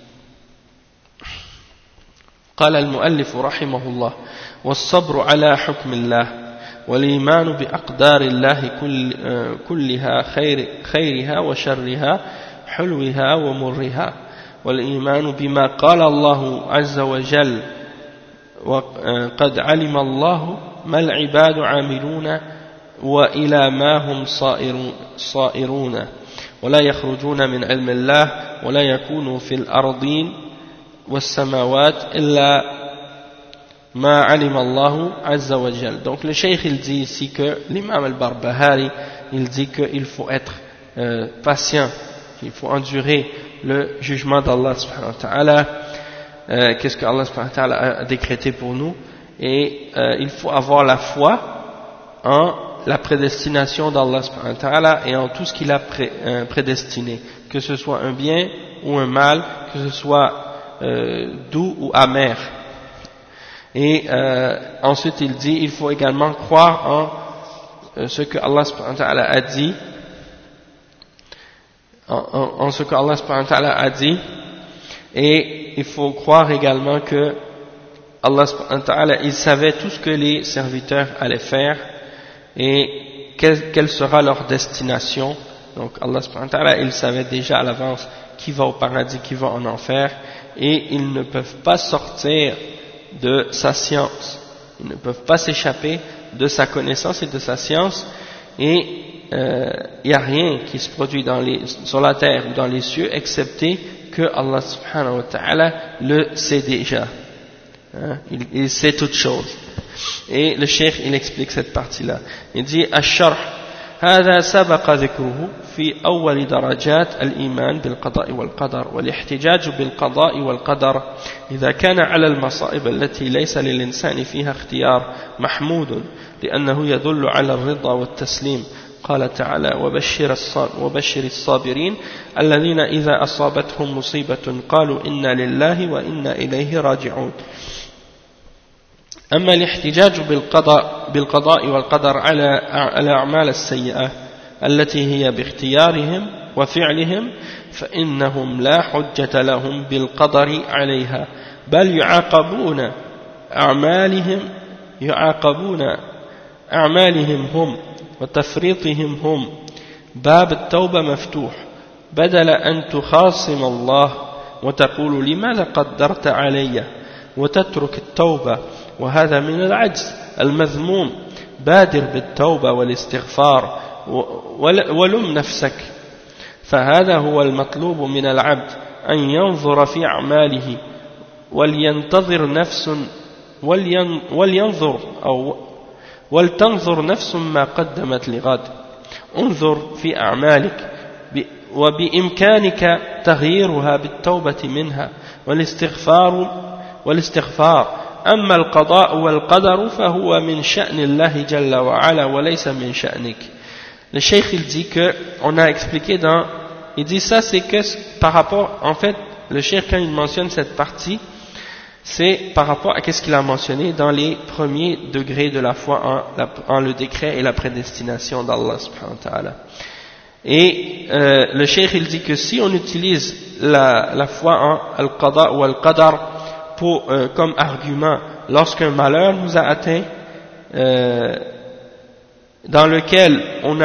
[SPEAKER 1] قال المؤلف رحمه الله: والصبر على حكم الله والإيمان بأقدار الله كلها خيرها وشرها حلوها ومرها والإيمان بما قال الله عز وجل وقد علم الله ما العباد عاملون وإلى ما هم صائرون ولا يخرجون من علم الله ولا يكونوا في الأرضين والسماوات إلا ما علم الله عز وجل. Donc le cheikh il dit ici que l'imam al-Barbahari il dit qu'il faut être patient, il faut endurer le jugement d'Allah subhanahu wa ta'ala, qu'est-ce que Allah subhanahu wa ta'ala a décrété pour nous, et il faut avoir la foi en la prédestination d'Allah subhanahu wa ta'ala et en tout ce qu'il a prédestiné, que ce soit un bien ou un mal, que ce soit doux ou amer. Et ensuite il dit il faut également croire en ce que Allah subhanahu wa ta'ala a dit, en ce que Allah subhanahu wa ta'ala a dit, et il faut croire également que Allah subhanahu wa ta'ala il savait tout ce que les serviteurs allaient faire et quelle sera leur destination. Donc Allah subhanahu wa ta'ala il savait déjà à l'avance qui va au paradis, qui va en enfer, et ils ne peuvent pas sortir de sa science, ils ne peuvent pas s'échapper de sa connaissance et de sa science, et il n'y a rien qui se produit sur la terre ou dans les cieux excepté que Allah subhanahu wa ta'ala le sait déjà, il sait toutes choses. Et le cheikh il explique cette partie là, il dit: الشرح هذا سبق ذكره في أول درجات الإيمان بالقضاء والقدر والاحتجاج بالقضاء والقدر إذا كان على المصائب التي ليس للإنسان فيها اختيار محمود لأنه يدل على الرضا والتسليم قال تعالى وبشر الصابرين الذين إذا أصابتهم مصيبة قالوا إنا لله وإنا إليه راجعون أما الاحتجاج بالقضاء والقدر على الأعمال السيئة التي هي باختيارهم وفعلهم فإنهم لا حجة لهم بالقدر عليها بل يعاقبون أعمالهم هم وتفريطهم هم باب التوبة مفتوح بدل أن تخاصم الله وتقول لماذا قدرت علي وتترك التوبة وهذا من العجز المذموم بادر بالتوبة والاستغفار ولم نفسك فهذا هو المطلوب من العبد أن ينظر في أعماله ولتنظر نفس ما قدمت لغد انظر في أعمالك وبإمكانك تغييرها بالتوبة منها والاستغفار أما القضاء والقدر فهو من شأن الله جل وعلا وليس من شأنك. Le cheikh il dit que on a expliqué il dit ça c'est que par rapport en fait le cheikh quand il mentionne cette partie c'est par rapport à qu'est-ce qu'il a mentionné dans les premiers degrés de la foi en le décret et la prédestination d'Allah subhanahu wa ta'ala. Et le cheikh il dit que si on utilise la foi en al-qada ou al-qadar comme argument lorsqu'un malheur nous a atteint dans lequel on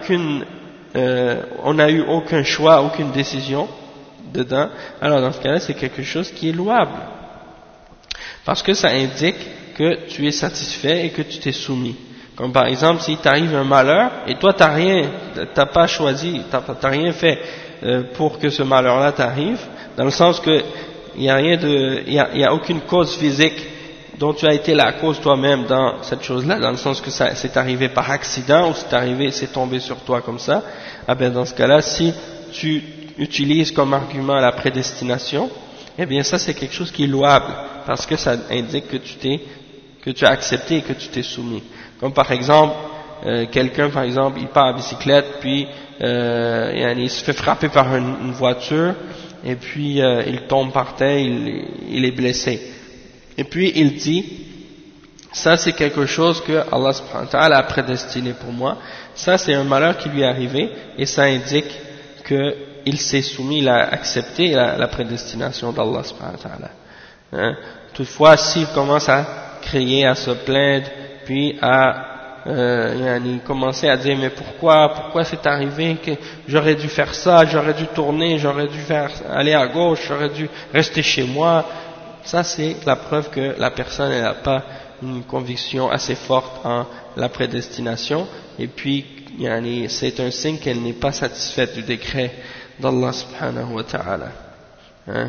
[SPEAKER 1] n'a eu aucun choix, aucune décision dedans, alors dans ce cas-là c'est quelque chose qui est louable parce que ça indique que tu es satisfait et que tu t'es soumis. Comme par exemple s'il t'arrive un malheur et toi t'as pas choisi, t'as rien fait pour que ce malheur-là t'arrive, dans le sens que il y a aucune cause physique dont tu as été la cause toi-même dans cette chose-là, dans le sens que ça c'est arrivé par accident ou c'est tombé sur toi comme ça. Ah ben dans ce cas-là, si tu utilises comme argument la prédestination, eh bien ça c'est quelque chose qui est louable parce que ça indique que tu as accepté et que tu t'es soumis. Comme par exemple quelqu'un par exemple il part à bicyclette puis il se fait frapper par une voiture et puis il tombe par terre, il est blessé. Et puis il dit, ça c'est quelque chose que Allah subhanahu wa ta'ala a prédestiné pour moi, ça c'est un malheur qui lui est arrivé, et ça indique qu'il s'est soumis, il a accepté la prédestination d'Allah subhanahu wa ta'ala. Hein? Toutefois, s'il commence à crier, à se plaindre, puis à commencer à dire mais pourquoi c'est arrivé que j'aurais dû faire ça, j'aurais dû tourner, j'aurais dû aller à gauche, j'aurais dû rester chez moi, ça c'est la preuve que la personne n'a pas une conviction assez forte en la prédestination et puis c'est un signe qu'elle n'est pas satisfaite du décret d'Allah subhanahu wa ta'ala. Hein?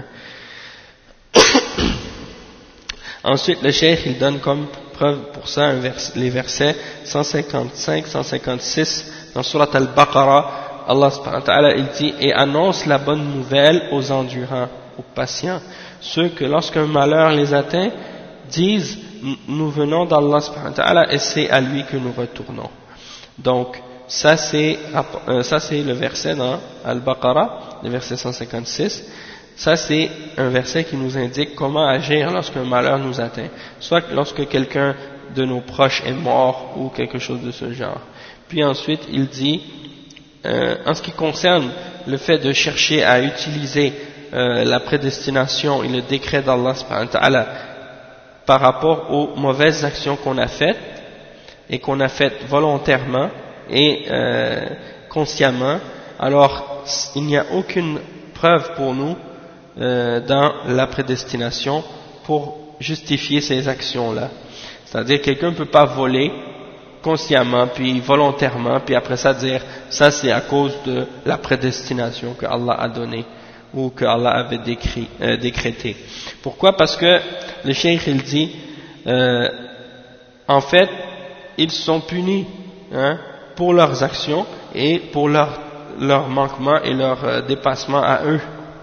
[SPEAKER 1] Ensuite le cheikh il donne comme preuve pour ça les versets 155, 156 dans Surat Al-Baqarah. Allah subhanahu wa ta'ala il dit et annonce la bonne nouvelle aux endurants, aux patients, ceux que lorsqu'un malheur les atteint disent nous venons d'Allah subhanahu wa ta'ala et c'est à lui que nous retournons. Donc ça c'est le verset dans Al-Baqarah, le verset 156. Ça c'est un verset qui nous indique comment agir lorsqu'un malheur nous atteint, soit lorsque quelqu'un de nos proches est mort ou quelque chose de ce genre. Puis ensuite il dit en ce qui concerne le fait de chercher à utiliser la prédestination et le décret d'Allah subhanahu wa ta'ala par rapport aux mauvaises actions qu'on a faites et qu'on a faites volontairement et consciemment, alors il n'y a aucune preuve pour nous dans la prédestination pour justifier ces actions-là. C'est-à-dire quelqu'un ne peut pas voler consciemment puis volontairement puis après ça dire ça c'est à cause de la prédestination que Allah a donnée ou que Allah avait décrété. Pourquoi? Parce que le cheikh il dit en fait ils sont punis, hein, pour leurs actions et pour leurs manquements et leurs dépassements à eux.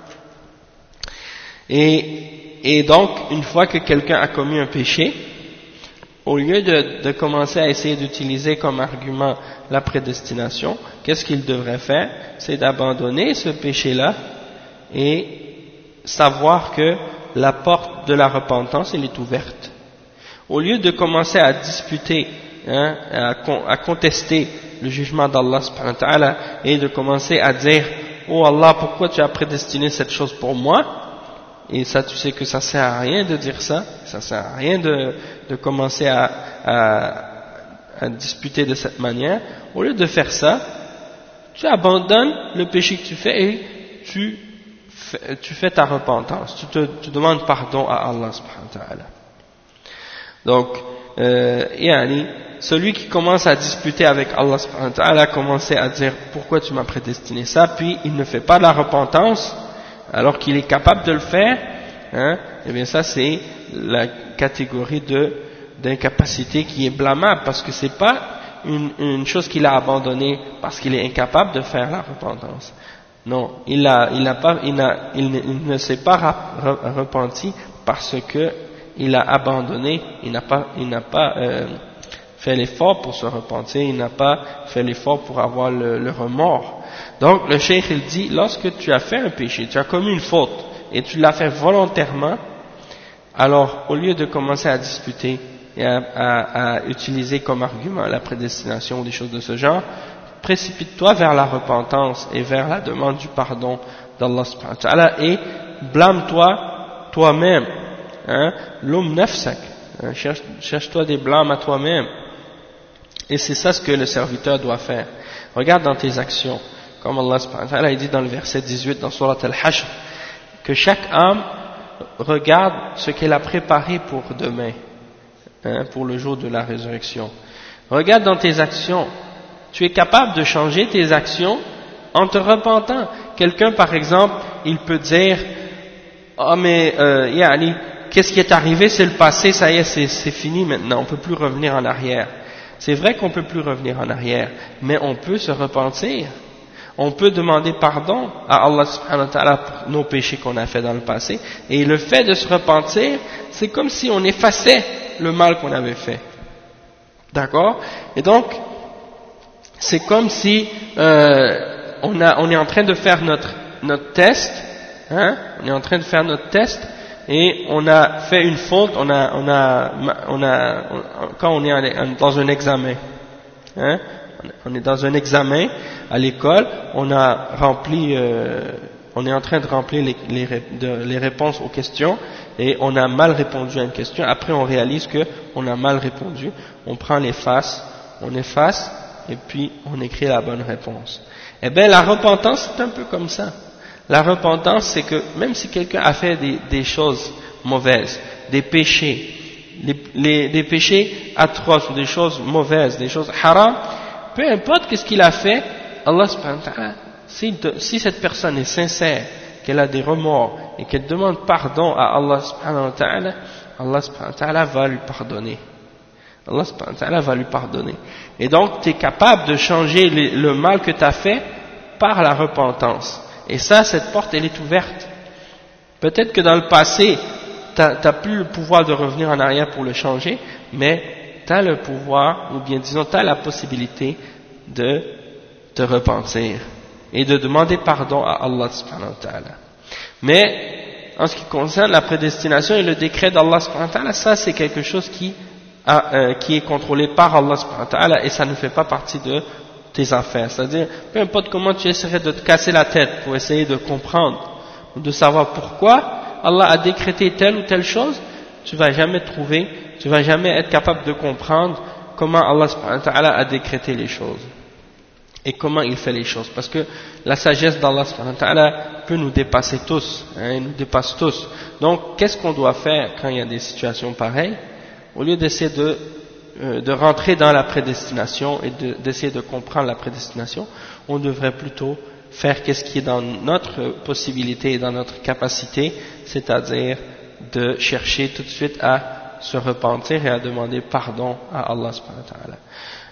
[SPEAKER 1] Et donc, une fois que quelqu'un a commis un péché, au lieu de commencer à essayer d'utiliser comme argument la prédestination, qu'est-ce qu'il devrait faire? C'est d'abandonner ce péché-là et savoir que la porte de la repentance, elle est ouverte. Au lieu de commencer à disputer, à contester le jugement d'Allah subhanahu wa ta'ala et de commencer à dire « Oh Allah, pourquoi tu as prédestiné cette chose pour moi ?» Et ça, tu sais que ça sert à rien de dire ça sert à rien de commencer à disputer de cette manière. Au lieu de faire ça, tu abandonnes le péché que tu fais et tu fais ta repentance. Tu demandes pardon à Allah subhanahu wa ta'ala. Donc, celui qui commence à disputer avec Allah subhanahu wa ta'ala, commencer à dire pourquoi tu m'as prédestiné ça, puis il ne fait pas la repentance, alors qu'il est capable de le faire, eh bien ça c'est la catégorie d'incapacité qui est blâmable, parce que c'est pas une chose qu'il a abandonnée parce qu'il est incapable de faire la repentance. Non, il ne s'est pas repenti parce que il a abandonné, il n'a pas fait l'effort pour se repentir, il n'a pas fait l'effort pour avoir le remords. Donc le cheikh il dit, lorsque tu as fait un péché, tu as commis une faute et tu l'as fait volontairement, alors au lieu de commencer à discuter et à utiliser comme argument la prédestination ou des choses de ce genre, précipite-toi vers la repentance et vers la demande du pardon d'Allah subhanahu wa ta'ala et blâme-toi toi-même, l'um nafsak, cherche-toi des blâmes à toi-même. Et c'est ça ce que le serviteur doit faire. Regarde dans tes actions, comme Allah subhanahu wa ta'ala dit dans le verset 18 dans Surat Al-Hashr, que chaque âme regarde ce qu'elle a préparé pour demain, pour le jour de la résurrection. Regarde dans tes actions, tu es capable de changer tes actions en te repentant. Quelqu'un par exemple, il peut dire « Oh mais qu'est-ce qui est arrivé, c'est le passé, ça y est, c'est fini maintenant, on ne peut plus revenir en arrière. » C'est vrai qu'on ne peut plus revenir en arrière, mais on peut se repentir. On peut demander pardon à Allah subhanahu wa ta'ala pour nos péchés qu'on a fait dans le passé. Et le fait de se repentir, c'est comme si on effaçait le mal qu'on avait fait. D'accord? Et donc, c'est comme si on est en train de faire notre test, on est en train de faire notre test, et on a fait une faute, quand on est dans un examen, on est dans un examen à l'école, on est en train de remplir les réponses aux questions, et on a mal répondu à une question, après on réalise que on a mal répondu, on prend l'efface, on efface, et puis on écrit la bonne réponse. Eh bien la repentance c'est un peu comme ça. La repentance, c'est que même si quelqu'un a fait des choses mauvaises, des péchés, des péchés atroces, des choses mauvaises, des choses haram, peu importe qu'est-ce qu'il a fait, Allah subhanahu wa ta'ala, si cette personne est sincère, qu'elle a des remords et qu'elle demande pardon à Allah subhanahu wa ta'ala, Allah subhanahu wa ta'ala va lui pardonner. Allah subhanahu wa ta'ala va lui pardonner. Et donc, tu es capable de changer le mal que tu as fait par la repentance. Et ça, cette porte, elle est ouverte. Peut-être que dans le passé, tu n'as plus le pouvoir de revenir en arrière pour le changer, mais tu as le pouvoir, ou bien disons, tu as la possibilité de te repentir et de demander pardon à Allah subhanahu wa ta'ala. Mais, en ce qui concerne la prédestination et le décret d'Allah subhanahu wa ta'ala, ça c'est quelque chose qui est contrôlé par Allah subhanahu wa ta'ala et ça ne fait pas partie de tes affaires. C'est-à-dire, peu importe comment tu essaierais de te casser la tête pour essayer de comprendre ou de savoir pourquoi Allah a décrété telle ou telle chose, tu vas jamais être capable de comprendre comment Allah subhanahu wa ta'ala a décrété les choses et comment il fait les choses, parce que la sagesse d'Allah subhanahu wa ta'ala peut nous dépasser tous, elle nous dépasse tous. Donc qu'est-ce qu'on doit faire quand il y a des situations pareilles? Au lieu d'essayer de rentrer dans la prédestination et d'essayer de comprendre la prédestination, on devrait plutôt faire qu'est-ce qui est dans notre possibilité et dans notre capacité, c'est-à-dire de chercher tout de suite à se repentir et à demander pardon à Allah subhanahu wa ta'ala.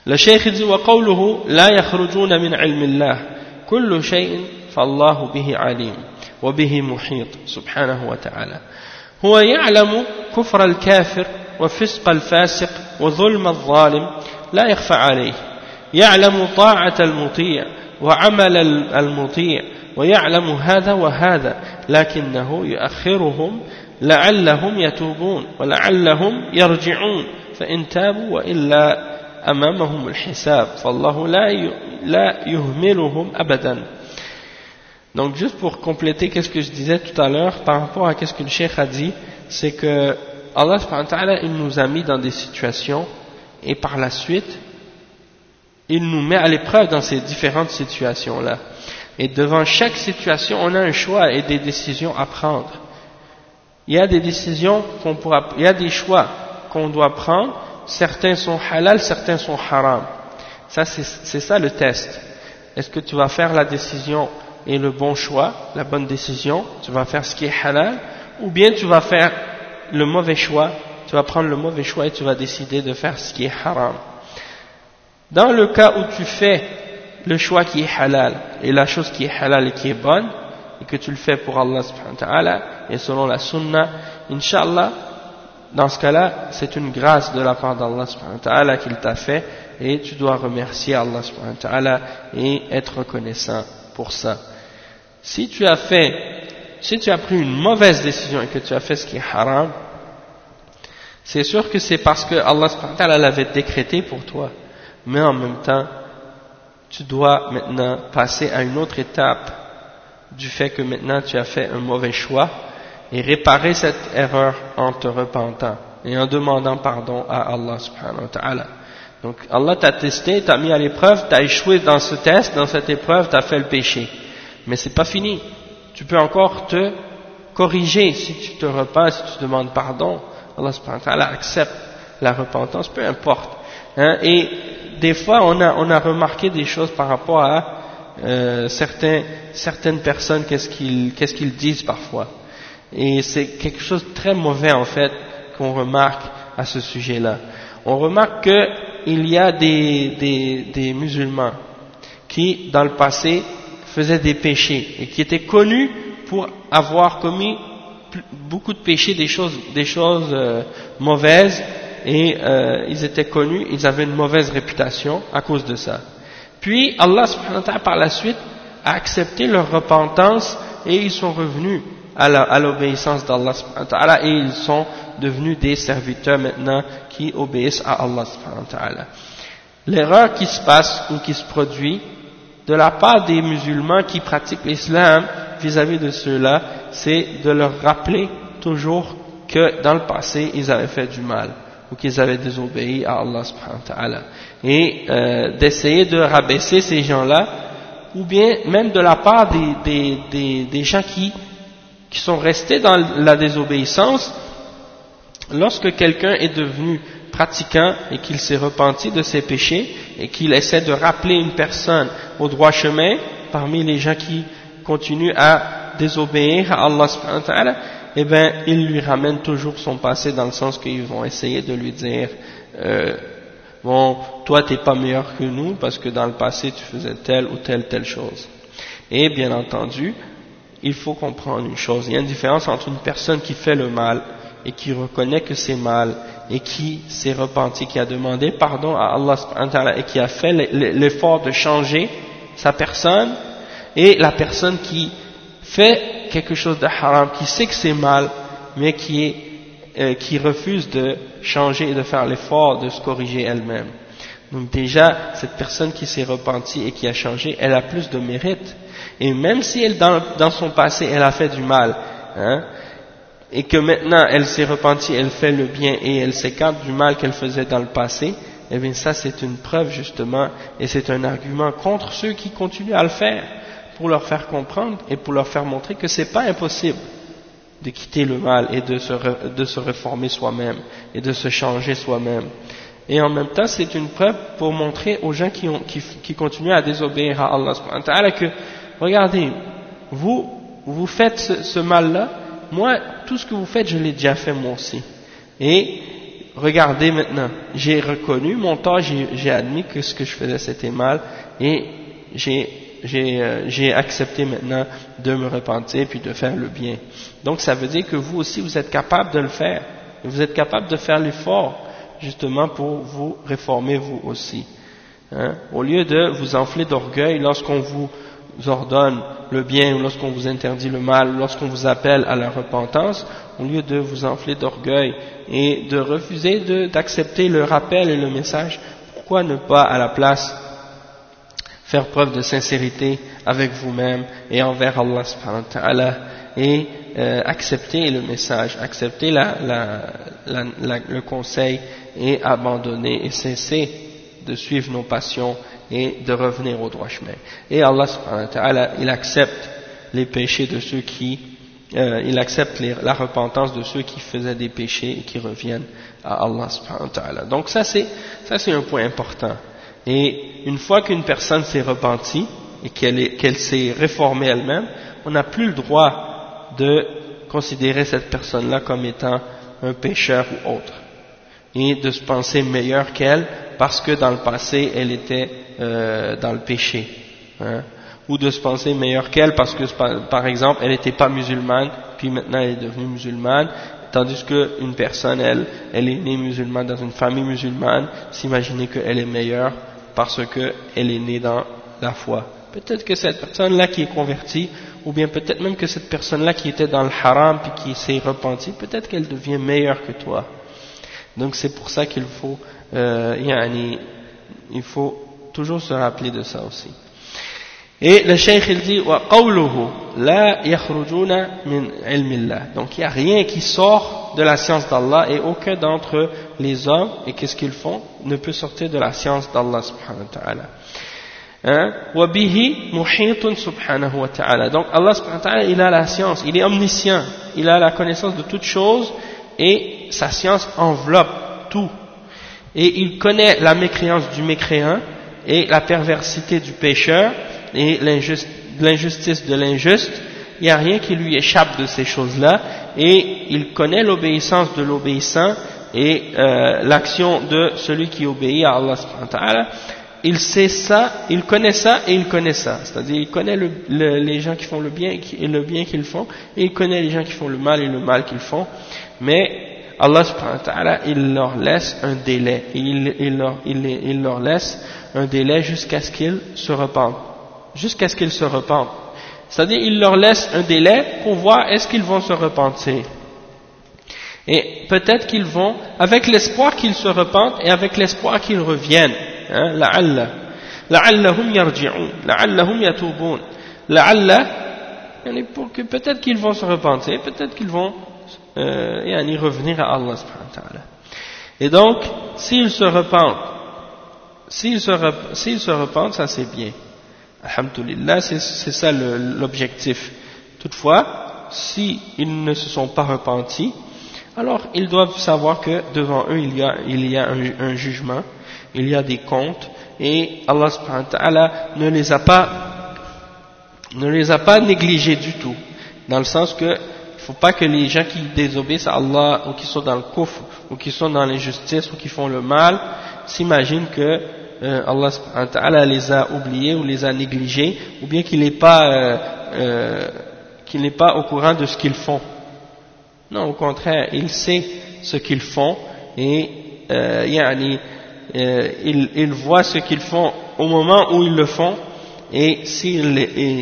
[SPEAKER 1] Le cheikh dit وقوله لا يخرجون من علم الله كل شيء فالله به عليم وبه محيط سبحانه وتعالى هو يعلم كفر الكافر وفسق الفاسق وظلم الظالم لا يخفى عليه يعلم طاعة المطيع وعمل المطيع ويعلم هذا وهذا لكنه يؤخرهم لعلهم يتوبون ولعلهم يرجعون فإن تابوا وإلا أمامهم الحساب فالله لا يهملهم أبدا. Donc juste pour compléter qu'est-ce que je disais tout à l'heure par rapport à qu'est-ce que le cheikh a dit, c'est que Allah subhanahu wa ta'ala il nous a mis dans des situations et par la suite il nous met à l'épreuve dans ces différentes situations là et devant chaque situation on a un choix et des décisions à prendre. Il y a des décisions il y a des choix qu'on doit prendre, certains sont halal, certains sont haram. Ça c'est ça le test. Est-ce que tu vas faire la décision et le bon choix, la bonne décision, tu vas faire ce qui est halal, ou bien tu vas faire le mauvais choix, tu vas prendre le mauvais choix et tu vas décider de faire ce qui est haram. Dans le cas où tu fais le choix qui est halal, et la chose qui est halal et qui est bonne, et que tu le fais pour Allah subhanahu wa ta'ala, et selon la sunna, Inch'Allah, dans ce cas-là, c'est une grâce de la part d'Allah subhanahu wa ta'ala qu'il t'a fait, et tu dois remercier Allah subhanahu wa ta'ala et être reconnaissant pour ça. Si tu as pris une mauvaise décision et que tu as fait ce qui est haram, c'est sûr que c'est parce que Allah subhanahu wa ta'ala l'avait décrété pour toi. Mais en même temps, tu dois maintenant passer à une autre étape du fait que maintenant tu as fait un mauvais choix et réparer cette erreur en te repentant et en demandant pardon à Allah subhanahu wa ta'ala. Donc Allah t'a testé, t'a mis à l'épreuve, t'as échoué dans ce test, dans cette épreuve, t'as fait le péché. Mais c'est pas fini. Tu peux encore te corriger si tu te repens, si tu demandes pardon. Allah subhanahu wa ta'ala accepte la repentance, peu importe. Hein? Et des fois, on a remarqué des choses par rapport à certaines personnes, qu'est-ce qu'ils disent parfois. Et c'est quelque chose de très mauvais en fait qu'on remarque à ce sujet-là. On remarque qu'il y a des musulmans qui, dans le passé, faisaient des péchés et qui étaient connus pour avoir commis beaucoup de péchés, des choses mauvaises, et ils étaient connus, ils avaient une mauvaise réputation à cause de ça. Puis Allah subhanahu wa ta'ala par la suite a accepté leur repentance et ils sont revenus à l'obéissance d'Allah subhanahu wa ta'ala et ils sont devenus des serviteurs maintenant qui obéissent à Allah subhanahu wa ta'ala. L'erreur qui se passe ou qui se produit de la part des musulmans qui pratiquent l'islam vis-à-vis de ceux-là, c'est de leur rappeler toujours que dans le passé ils avaient fait du mal ou qu'ils avaient désobéi à Allah subhanahu wa ta'ala et d'essayer de rabaisser ces gens-là ou bien même de la part des gens qui sont restés dans la désobéissance. Lorsque quelqu'un est devenu pratiquant et qu'il s'est repenti de ses péchés et qu'il essaie de rappeler une personne au droit chemin parmi les gens qui continuent à désobéir à Allah subhanahu wa ta'ala, eh bien ils lui ramènent toujours son passé dans le sens qu'ils vont essayer de lui dire bon, toi t'es pas meilleur que nous parce que dans le passé tu faisais telle ou telle chose. Et bien entendu, il faut comprendre une chose, il y a une différence entre une personne qui fait le mal et qui reconnaît que c'est mal et qui s'est repenti, qui a demandé pardon à Allah subhanahu wa ta'ala et qui a fait l'effort de changer sa personne, et la personne qui fait quelque chose de haram, qui sait que c'est mal mais qui refuse de changer et de faire l'effort de se corriger elle-même. Donc déjà cette personne qui s'est repentie et qui a changé, elle a plus de mérite, et même si elle dans son passé elle a fait du mal, hein, et que maintenant elle s'est repentie, elle fait le bien et elle s'écarte du mal qu'elle faisait dans le passé, eh bien ça c'est une preuve justement et c'est un argument contre ceux qui continuent à le faire, pour leur faire comprendre et pour leur faire montrer que c'est pas impossible de quitter le mal et de se réformer soi-même et de se changer soi-même. Et en même temps c'est une preuve pour montrer aux gens qui continuent à désobéir à Allah subhanahu wa ta'ala que regardez, vous faites ce mal-là, moi, tout ce que vous faites, je l'ai déjà fait moi aussi. Et regardez maintenant, j'ai reconnu mon tort, j'ai admis que ce que je faisais c'était mal, et j'ai accepté maintenant de me repentir puis de faire le bien. Donc ça veut dire que vous aussi vous êtes capable de le faire, vous êtes capable de faire l'effort justement pour vous réformer vous aussi. Hein? Au lieu de vous enfler d'orgueil lorsqu'on vous ordonne le bien ou lorsqu'on vous interdit le mal ou lorsqu'on vous appelle à la repentance, au lieu de vous enfler d'orgueil et de refuser d'accepter le rappel et le message, pourquoi ne pas à la place faire preuve de sincérité avec vous-même et envers Allah subhanahu wa ta'ala et accepter le message, accepter le conseil et abandonner et cesser de suivre nos passions et de revenir au droit chemin. Et Allah subhanahu wa ta'ala, il accepte les péchés de ceux qui, il accepte la repentance de ceux qui faisaient des péchés et qui reviennent à Allah subhanahu wa ta'ala. Donc ça c'est un point important. Et une fois qu'une personne s'est repentie et qu'elle s'est réformée elle-même, on n'a plus le droit de considérer cette personne-là comme étant un pécheur ou autre, et de se penser meilleure qu'elle parce que dans le passé elle était dans le péché, hein, ou de se penser meilleure qu'elle parce que par exemple elle n'était pas musulmane puis maintenant elle est devenue musulmane, tandis qu'une personne elle est née musulmane dans une famille musulmane, s'imaginer qu'elle est meilleure parce qu'elle est née dans la foi. Peut-être que cette personne-là qui est convertie, ou bien peut-être même que cette personne-là qui était dans le haram puis qui s'est repentie, peut-être qu'elle devient meilleure que toi. Donc c'est pour ça qu'il faut, il faut toujours se rappeler de ça aussi. Et le cheikh il dit wa qawluhu la yakhrujuna min ilmillah. Donc il n'y a rien qui sort de la science d'Allah et aucun d'entre les hommes, et qu'est-ce qu'ils font, ne peut sortir de la science d'Allah subhanahu wa ta'ala. Wa bihi muhitun subhanahu wa ta'ala. Donc Allah subhanahu wa ta'ala, il a la science, il est omniscient, il a la connaissance de toutes choses et sa science enveloppe tout. Et il connaît la mécréance du mécréant et la perversité du pécheur et l'injustice de l'injuste. Il n'y a rien qui lui échappe de ces choses-là, et il connaît l'obéissance de l'obéissant et l'action de celui qui obéit à Allah subhanahu wa ta'ala. Il sait ça, il connaît ça et il connaît ça, c'est-à-dire il connaît les gens qui font le bien et le bien qu'ils font, et il connaît les gens qui font le mal et le mal qu'ils font, mais Allah subhanahu wa ta'ala, il leur laisse un délai, il leur laisse un délai jusqu'à ce qu'ils se repentent, c'est-à-dire il leur laisse un délai pour voir est-ce qu'ils vont se repentir. Et peut-être qu'ils vont, avec l'espoir qu'ils se repentent et avec l'espoir qu'ils reviennent, hein, la'allahum yarji'un, la'allahum yatubun, pour que peut-être qu'ils vont se repentir, peut-être qu'ils vont revenir à Allah subhanahu wa ta'ala. Et donc, s'ils se repentent, ça c'est bien. Alhamdulillah, c'est ça l'objectif. Toutefois, si ils ne se sont pas repentis, alors ils doivent savoir que devant eux il y a un jugement, il y a des comptes, et Allah subhanahu wa ta'ala ne les a pas négligés du tout, dans le sens que il ne faut pas que les gens qui désobéissent à Allah ou qui sont dans le kufr ou qui sont dans l'injustice ou qui font le mal s'imaginent que Allah subhanahu wa ta'ala les a oubliés ou les a négligés, ou bien qu'il n'est pas au courant de ce qu'ils font. Non, au contraire, il sait ce qu'ils font et il voit ce qu'ils font au moment où ils le font, et s'il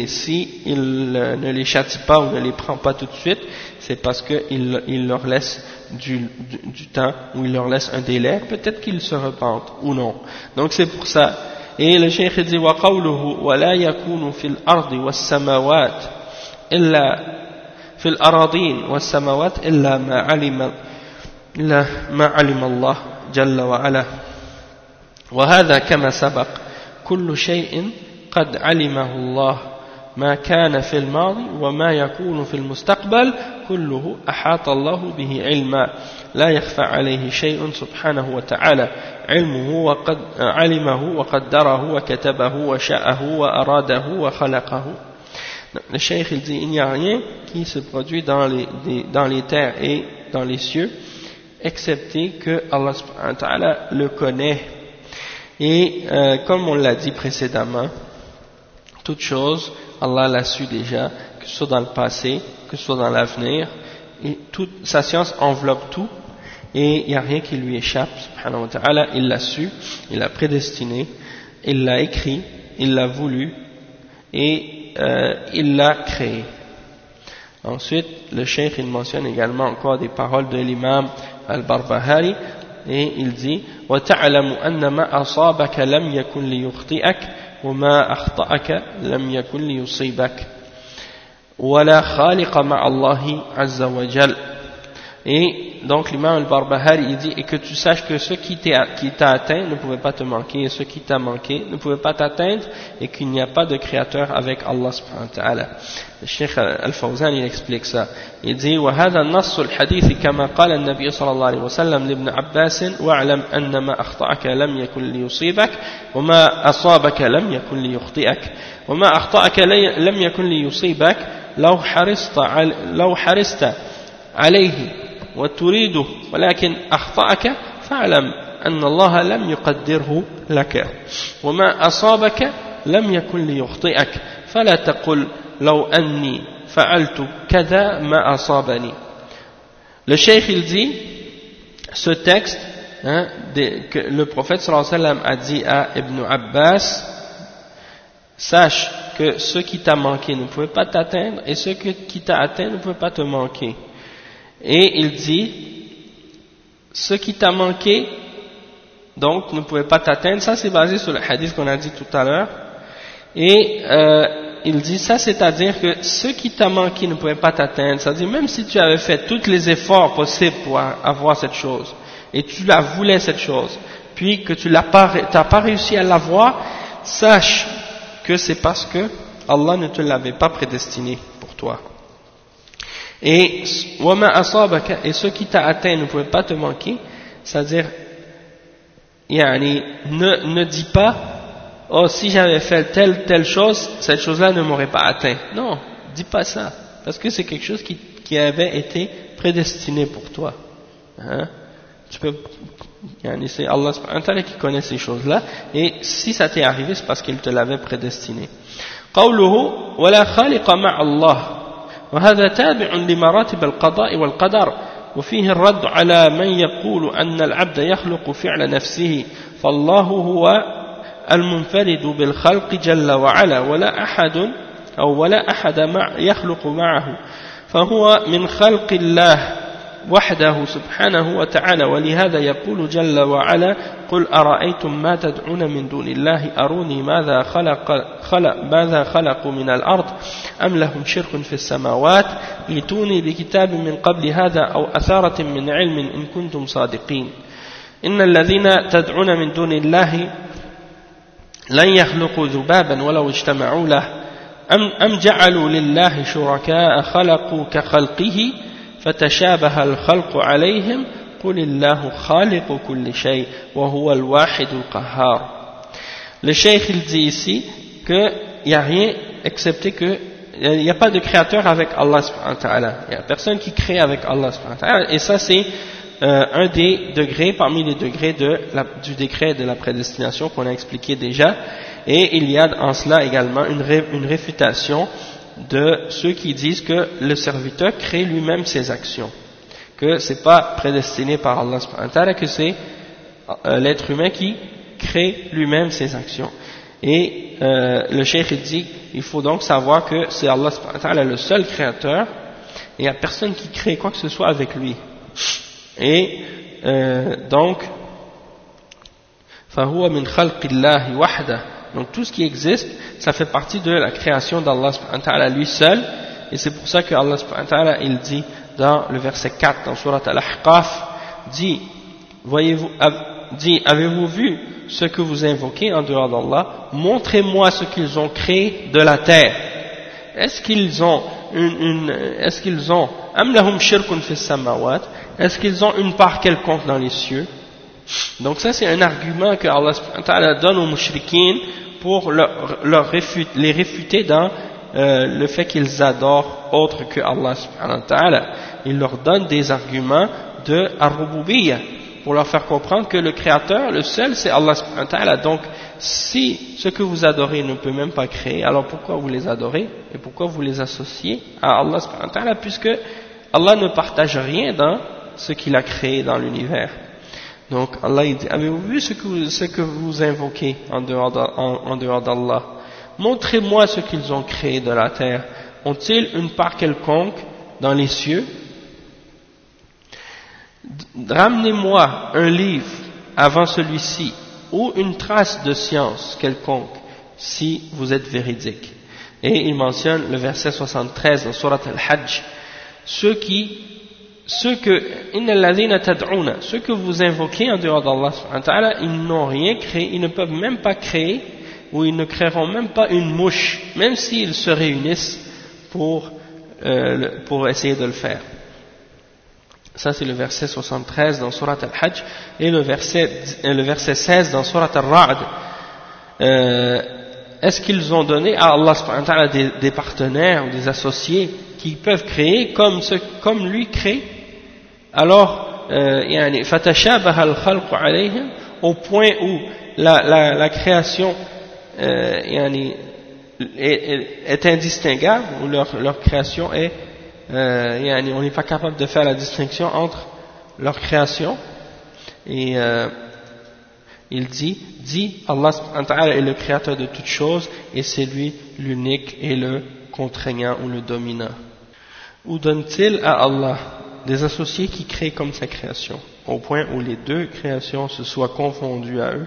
[SPEAKER 1] ne les châtie pas ou ne les prend pas tout de suite, c'est parce qu'il leur laisse du temps, ou il leur laisse un délai, peut-être qu'ils se repentent ou non. Donc c'est pour ça. Et le cheikh dit wa qawluhu wa la yakunu fil ardi was samawat illa fil aradin was samawat illa ma alima Allah jalla wa ala. وهذا كما سبق كل شيء قد علمه الله ما كان في الماضي وما يكون في المستقبل كله أحاط الله به علما لا يخفى عليه شيء سبحانه وتعالى علمه وقد علمه وقدره وكتبه وشاءه وأراده وخلقه. Le cheikh il dit il n'y a rien qui se produit dans les terres et dans les cieux excepté que Allah subhanahu wa ta'ala le connaît. Et comme on l'a dit précédemment, toute chose, Allah l'a su déjà, que ce soit dans le passé, que ce soit dans l'avenir, et toute sa science enveloppe tout, et il n'y a rien qui lui échappe, subhanahu wa ta'ala, il l'a su, il l'a prédestiné, il l'a écrit, il l'a voulu, et il l'a créé. Ensuite, le cheikh il mentionne également encore des paroles de l'imam al-Barbahari, et il dit وَتَعْلَمُ أَنَّ مَا أَصَابَكَ لَمْ يَكُنْ لِيُخْطِئَكَ وَمَا أَخْطَأَكَ لَمْ يَكُنْ لِيُصِيبَكَ وَلَا خَالِقَ مَعَ اللَّهِ عَزَّ وَجَلَّ. Et donc l'imam al-Barbahari il dit, et que tu saches que ce qui t'a atteint ne pouvait pas te manquer, et ce qui t'a manqué ne pouvait pas t'atteindre, et qu'il n'y a pas de créateur avec Allah subhanahu wa ta'ala. Le Cheikh Al-Fawzan il explique ça. Il dit وهذا النص الحديث كما قال النبي صلى الله عليه وسلم لابن عباس واعلم أن ما أخطأك لم يكن ليصيبك وما أصابك لم يكن ليخطئك وما أخطأك لم يكن ليصيبك لو حرصت عليه وتريده ولكن أخطأك فاعلم أن الله لم يقدره لك وما أصابك لم يكن ليخطئك فلا تقل لو أني فعلت كذا ما أصابني. Le cheikh il dit ce texte que le prophète sallallahu alayhi wa sallam a dit à Ibn Abbas, sache que ce qui t'a manqué ne pouvait pas t'atteindre et ce qui t'a atteint ne pouvait pas te manquer. Et il dit, ce qui t'a manqué, donc ne pouvait pas t'atteindre, ça c'est basé sur le hadith qu'on a dit tout à l'heure, et il dit ça, c'est-à-dire que ce qui t'a manqué ne pouvait pas t'atteindre, c'est-à-dire même si tu avais fait tous les efforts possibles pour avoir cette chose, et tu la voulais cette chose, puis que tu n'as pas réussi à l'avoir, sache que c'est parce que Allah ne te l'avait pas prédestiné pour toi. Et ce qui t'a atteint ne pouvait pas te manquer, c'est-à-dire ne dis pas oh si j'avais fait telle chose, cette chose-là ne m'aurait pas atteint. Non, dis pas ça, parce que c'est quelque chose qui avait été prédestiné pour toi. C'est Allah subhanahu wa ta'ala qui connaît ces choses-là, et si ça t'est arrivé, c'est parce qu'il te l'avait prédestiné. قوله ولا خالق مع الله وهذا تابع لمراتب القضاء والقدر وفيه الرد على من يقول أن العبد يخلق فعل نفسه فالله هو المنفرد بالخلق جل وعلا ولا أحد يخلق معه فهو من خلق الله وحده سبحانه وتعالى ولهذا يقول جل وعلا قل أرأيتم ما تدعون من دون الله أروني ماذا خلقوا من الأرض أم لهم شرك في السماوات ائتوني بكتاب من قبل هذا أو أثارة من علم إن كنتم صادقين إن الذين تدعون من دون الله لن يخلقوا ذبابا ولو اجتمعوا له أم جعلوا لله شركاء خلقوا كخلقه فتشابه الخلق عليهم قل الله خالق كل شيء وهو الواحد القهار. Le cheikh il dit ici qu'il n'y a rien excepté que il n'y a pas de créateur avec Allah subhanahu wa ta'ala, il n'y a personne qui crée avec Allah subhanahu wa ta'ala, et ça c'est un des degrés parmi les degrés du décret de la prédestination qu'on a expliqué déjà, et il y a en cela également une réfutation de ceux qui disent que le serviteur crée lui-même ses actions, que c'est pas prédestiné par Allah subhanahu wa ta'ala, que c'est l'être humain qui crée lui-même ses actions. Et le cheikh dit, il faut donc savoir que c'est Allah subhanahu wa ta'ala le seul créateur, et il n'y a personne qui crée quoi que ce soit avec lui. Et donc فَهُوَ مِنْ خَلْقِ اللَّهِ وَحْدَهُ. Donc tout ce qui existe, ça fait partie de la création d'Allah subhanahu wa ta'ala lui seul, et c'est pour ça que Allah subhanahu wa ta'ala il dit dans le verset 4 dans Surat Al-Ahqaf, dit avez-vous vu ce que vous invoquez en dehors d'Allah, montrez-moi ce qu'ils ont créé de la terre. Est-ce qu'ils ont am lahum shirkun fis samawat, est-ce qu'ils ont une part quelconque dans les cieux? Donc ça c'est un argument que Allah subhanahu wa ta'ala donne aux mushrikines pour les réfuter dans le fait qu'ils adorent autre que Allah subhanahu wa ta'ala. Il leur donne des arguments de Ar-Rububiyyah, pour leur faire comprendre que le créateur, le seul, c'est Allah subhanahu wa ta'ala. Donc, si ce que vous adorez ne peut même pas créer, alors pourquoi vous les adorez et pourquoi vous les associez à Allah subhanahu wa ta'ala, puisque Allah ne partage rien dans ce qu'il a créé dans l'univers. Donc Allah il dit, avez-vous vu ce que vous invoquez en dehors d'Allah? Montrez-moi ce qu'ils ont créé de la terre. Ont-ils une part quelconque dans les cieux? Ramenez-moi un livre avant celui-ci, ou une trace de science quelconque, si vous êtes véridique. Et il mentionne le verset 73 dans Surat Al-Hajj, ceux que vous invoquez en dehors d'Allah, ils n'ont rien créé, ils ne peuvent même pas créer, ou ils ne créeront même pas une mouche, même s'ils se réunissent pour essayer de le faire. Ça c'est le verset 73 dans Surat Al-Hajj, et le verset 16 dans Surat Al-Ra'd. Est-ce qu'ils ont donné à Allah subhanahu wa ta'ala des partenaires ou des associés qui peuvent créer comme lui crée? Alors, fatashabaha al-khalqu alayhim, au point où la création est indistinguable, où leur création est on n'est pas capable de faire la distinction entre leur création. Et il dit Allah subhanahu wa ta'ala est le créateur de toutes choses et c'est lui l'unique et le contraignant ou le dominant. Où donne-t-il à Allah des associés qui créent comme sa création, au point où les deux créations se soient confondues à eux?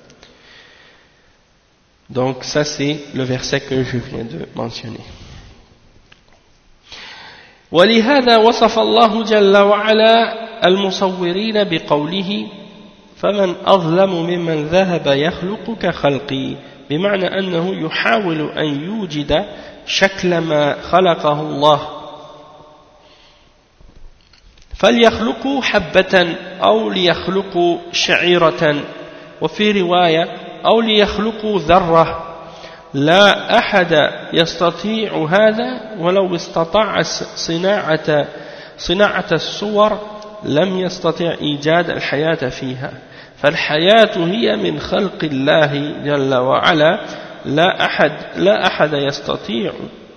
[SPEAKER 1] Donc ça c'est le verset que je viens de mentionner. ولهذا وصف الله جل وعلا المصورين بقوله فمن أظلم ممن ذهب يخلق كخلقي، بمعنى أنه يحاول أن يوجد شكل ما خلقه الله، فليخلقوا حبة أو ليخلقوا شعيرة، وفي رواية أو ليخلقوا ذرة. لا أحد يستطيع هذا ولو استطاع صناعة الصور لم يستطع إيجاد الحياة فيها، فالحياة هي من خلق الله جل وعلا، لا أحد يستطيع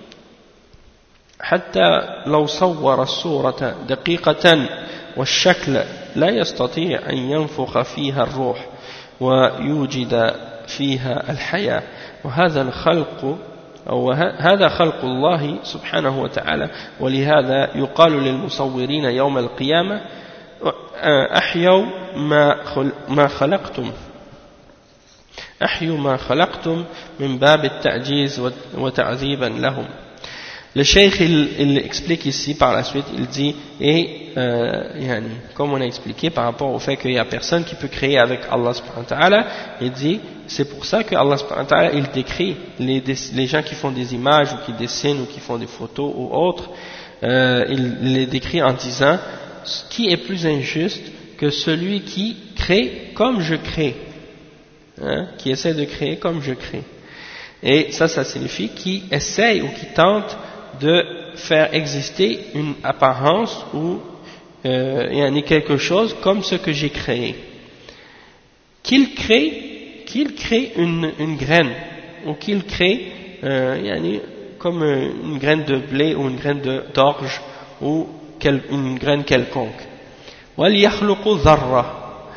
[SPEAKER 1] حتى لو صور الصورة دقيقة والشكل لا يستطيع أن ينفخ فيها الروح ويوجد فيها الحياة. وهذا الخلق أو هذا خلق الله سبحانه وتعالى، ولهذا يقال للمصورين يوم القيامة أحيوا ما خلقتم من باب التعجيز وتعذيبا لهم. Le cheikh il explique ici par la suite, il dit, comme on a expliqué par rapport au fait qu'il n'y a personne qui peut créer avec Allah subhanahu wa ta'ala, il dit, c'est pour ça que Allah subhanahu wa ta'ala il décrit les gens qui font des images ou qui dessinent ou qui font des photos ou autres, il les décrit en disant, qui est plus injuste que celui qui crée comme je crée, qui essaie de créer comme je crée. Et ça signifie qui essaye ou qui tente de faire exister une apparence ou quelque chose comme ce que j'ai créé. Qu'il crée une graine, ou qu'il crée comme une graine de blé ou une graine d'orge ou une graine quelconque. وَلْيَخْلُقُ ذَرَّةً.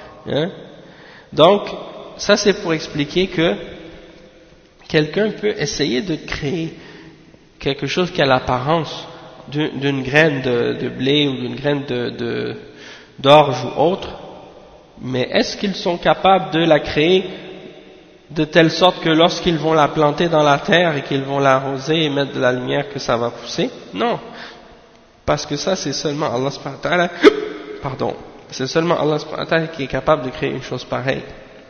[SPEAKER 1] Donc ça c'est pour expliquer que quelqu'un peut essayer de créer quelque chose qui a l'apparence d'une graine de blé ou d'une graine d'orge ou autre, mais est-ce qu'ils sont capables de la créer de telle sorte que lorsqu'ils vont la planter dans la terre et qu'ils vont l'arroser et mettre de la lumière que ça va pousser? Non, parce que ça c'est seulement Allah subhanahu wa ta'ala, c'est seulement Allah subhanahu wa ta'ala qui est capable de créer une chose pareille.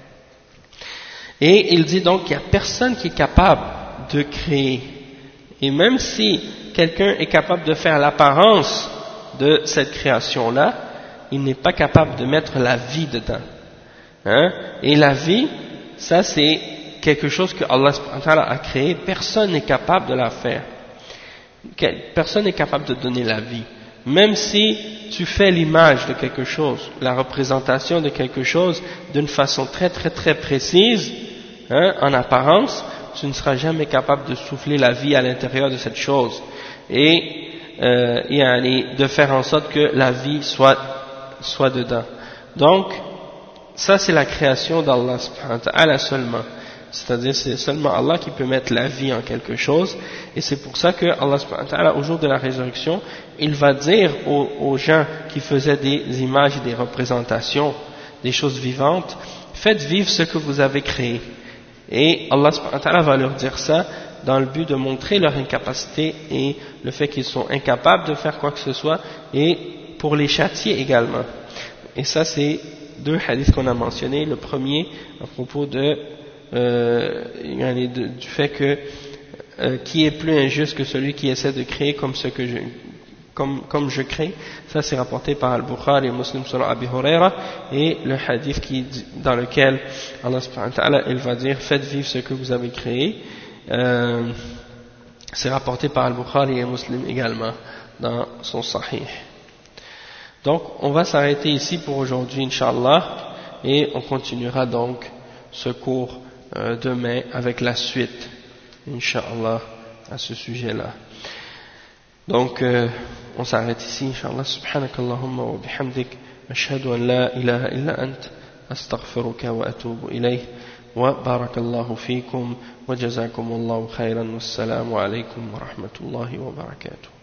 [SPEAKER 1] Et il dit donc qu'il n'y a personne qui est capable de créer. Et même si quelqu'un est capable de faire l'apparence de cette création-là, il n'est pas capable de mettre la vie dedans. Et la vie, ça c'est quelque chose que Allah subhanahu wa ta'ala a créé, personne n'est capable de la faire. Personne n'est capable de donner la vie. même si tu fais l'image de quelque chose, la représentation de quelque chose d'une façon très très très précise, en apparence, tu ne seras jamais capable de souffler la vie à l'intérieur de cette chose et de faire en sorte que la vie soit dedans. Donc, ça c'est la création d'Allah subhanahu wa ta'ala seulement. C'est-à-dire c'est seulement Allah qui peut mettre la vie en quelque chose, et c'est pour ça que Allah subhanahu wa ta'ala, au jour de la résurrection, il va dire aux gens qui faisaient des images et des représentations, des choses vivantes, faites vivre ce que vous avez créé. Et Allah subhanahu wa ta'ala va leur dire ça dans le but de montrer leur incapacité et le fait qu'ils sont incapables de faire quoi que ce soit, et pour les châtier également. Et ça c'est deux hadiths qu'on a mentionnés. Le premier à propos du fait que qui est plus injuste que celui qui essaie de créer comme je crée. Ça c'est rapporté par Al-Bukhari et Muslim sur Abi Huraira, et le hadith dans lequel Allah subhanahu wa ta'ala il va dire faites vivre ce que vous avez créé, c'est rapporté par Al-Bukhari et Muslim également dans son Sahih. Donc on va s'arrêter ici pour aujourd'hui Inch'Allah, et on continuera donc ce cours demain avec la suite Inch'Allah à ce sujet-là. Donc on s'arrête ici Inch'Allah. Subhanakallahumma wa bihamdik ashhadu an la ilaha illa ant astaghfiruka wa atubu ilayh wa barakallahu fikum wa jazakumullahu khairan wassalamu alaykum wa rahmatullahi wa barakatuh.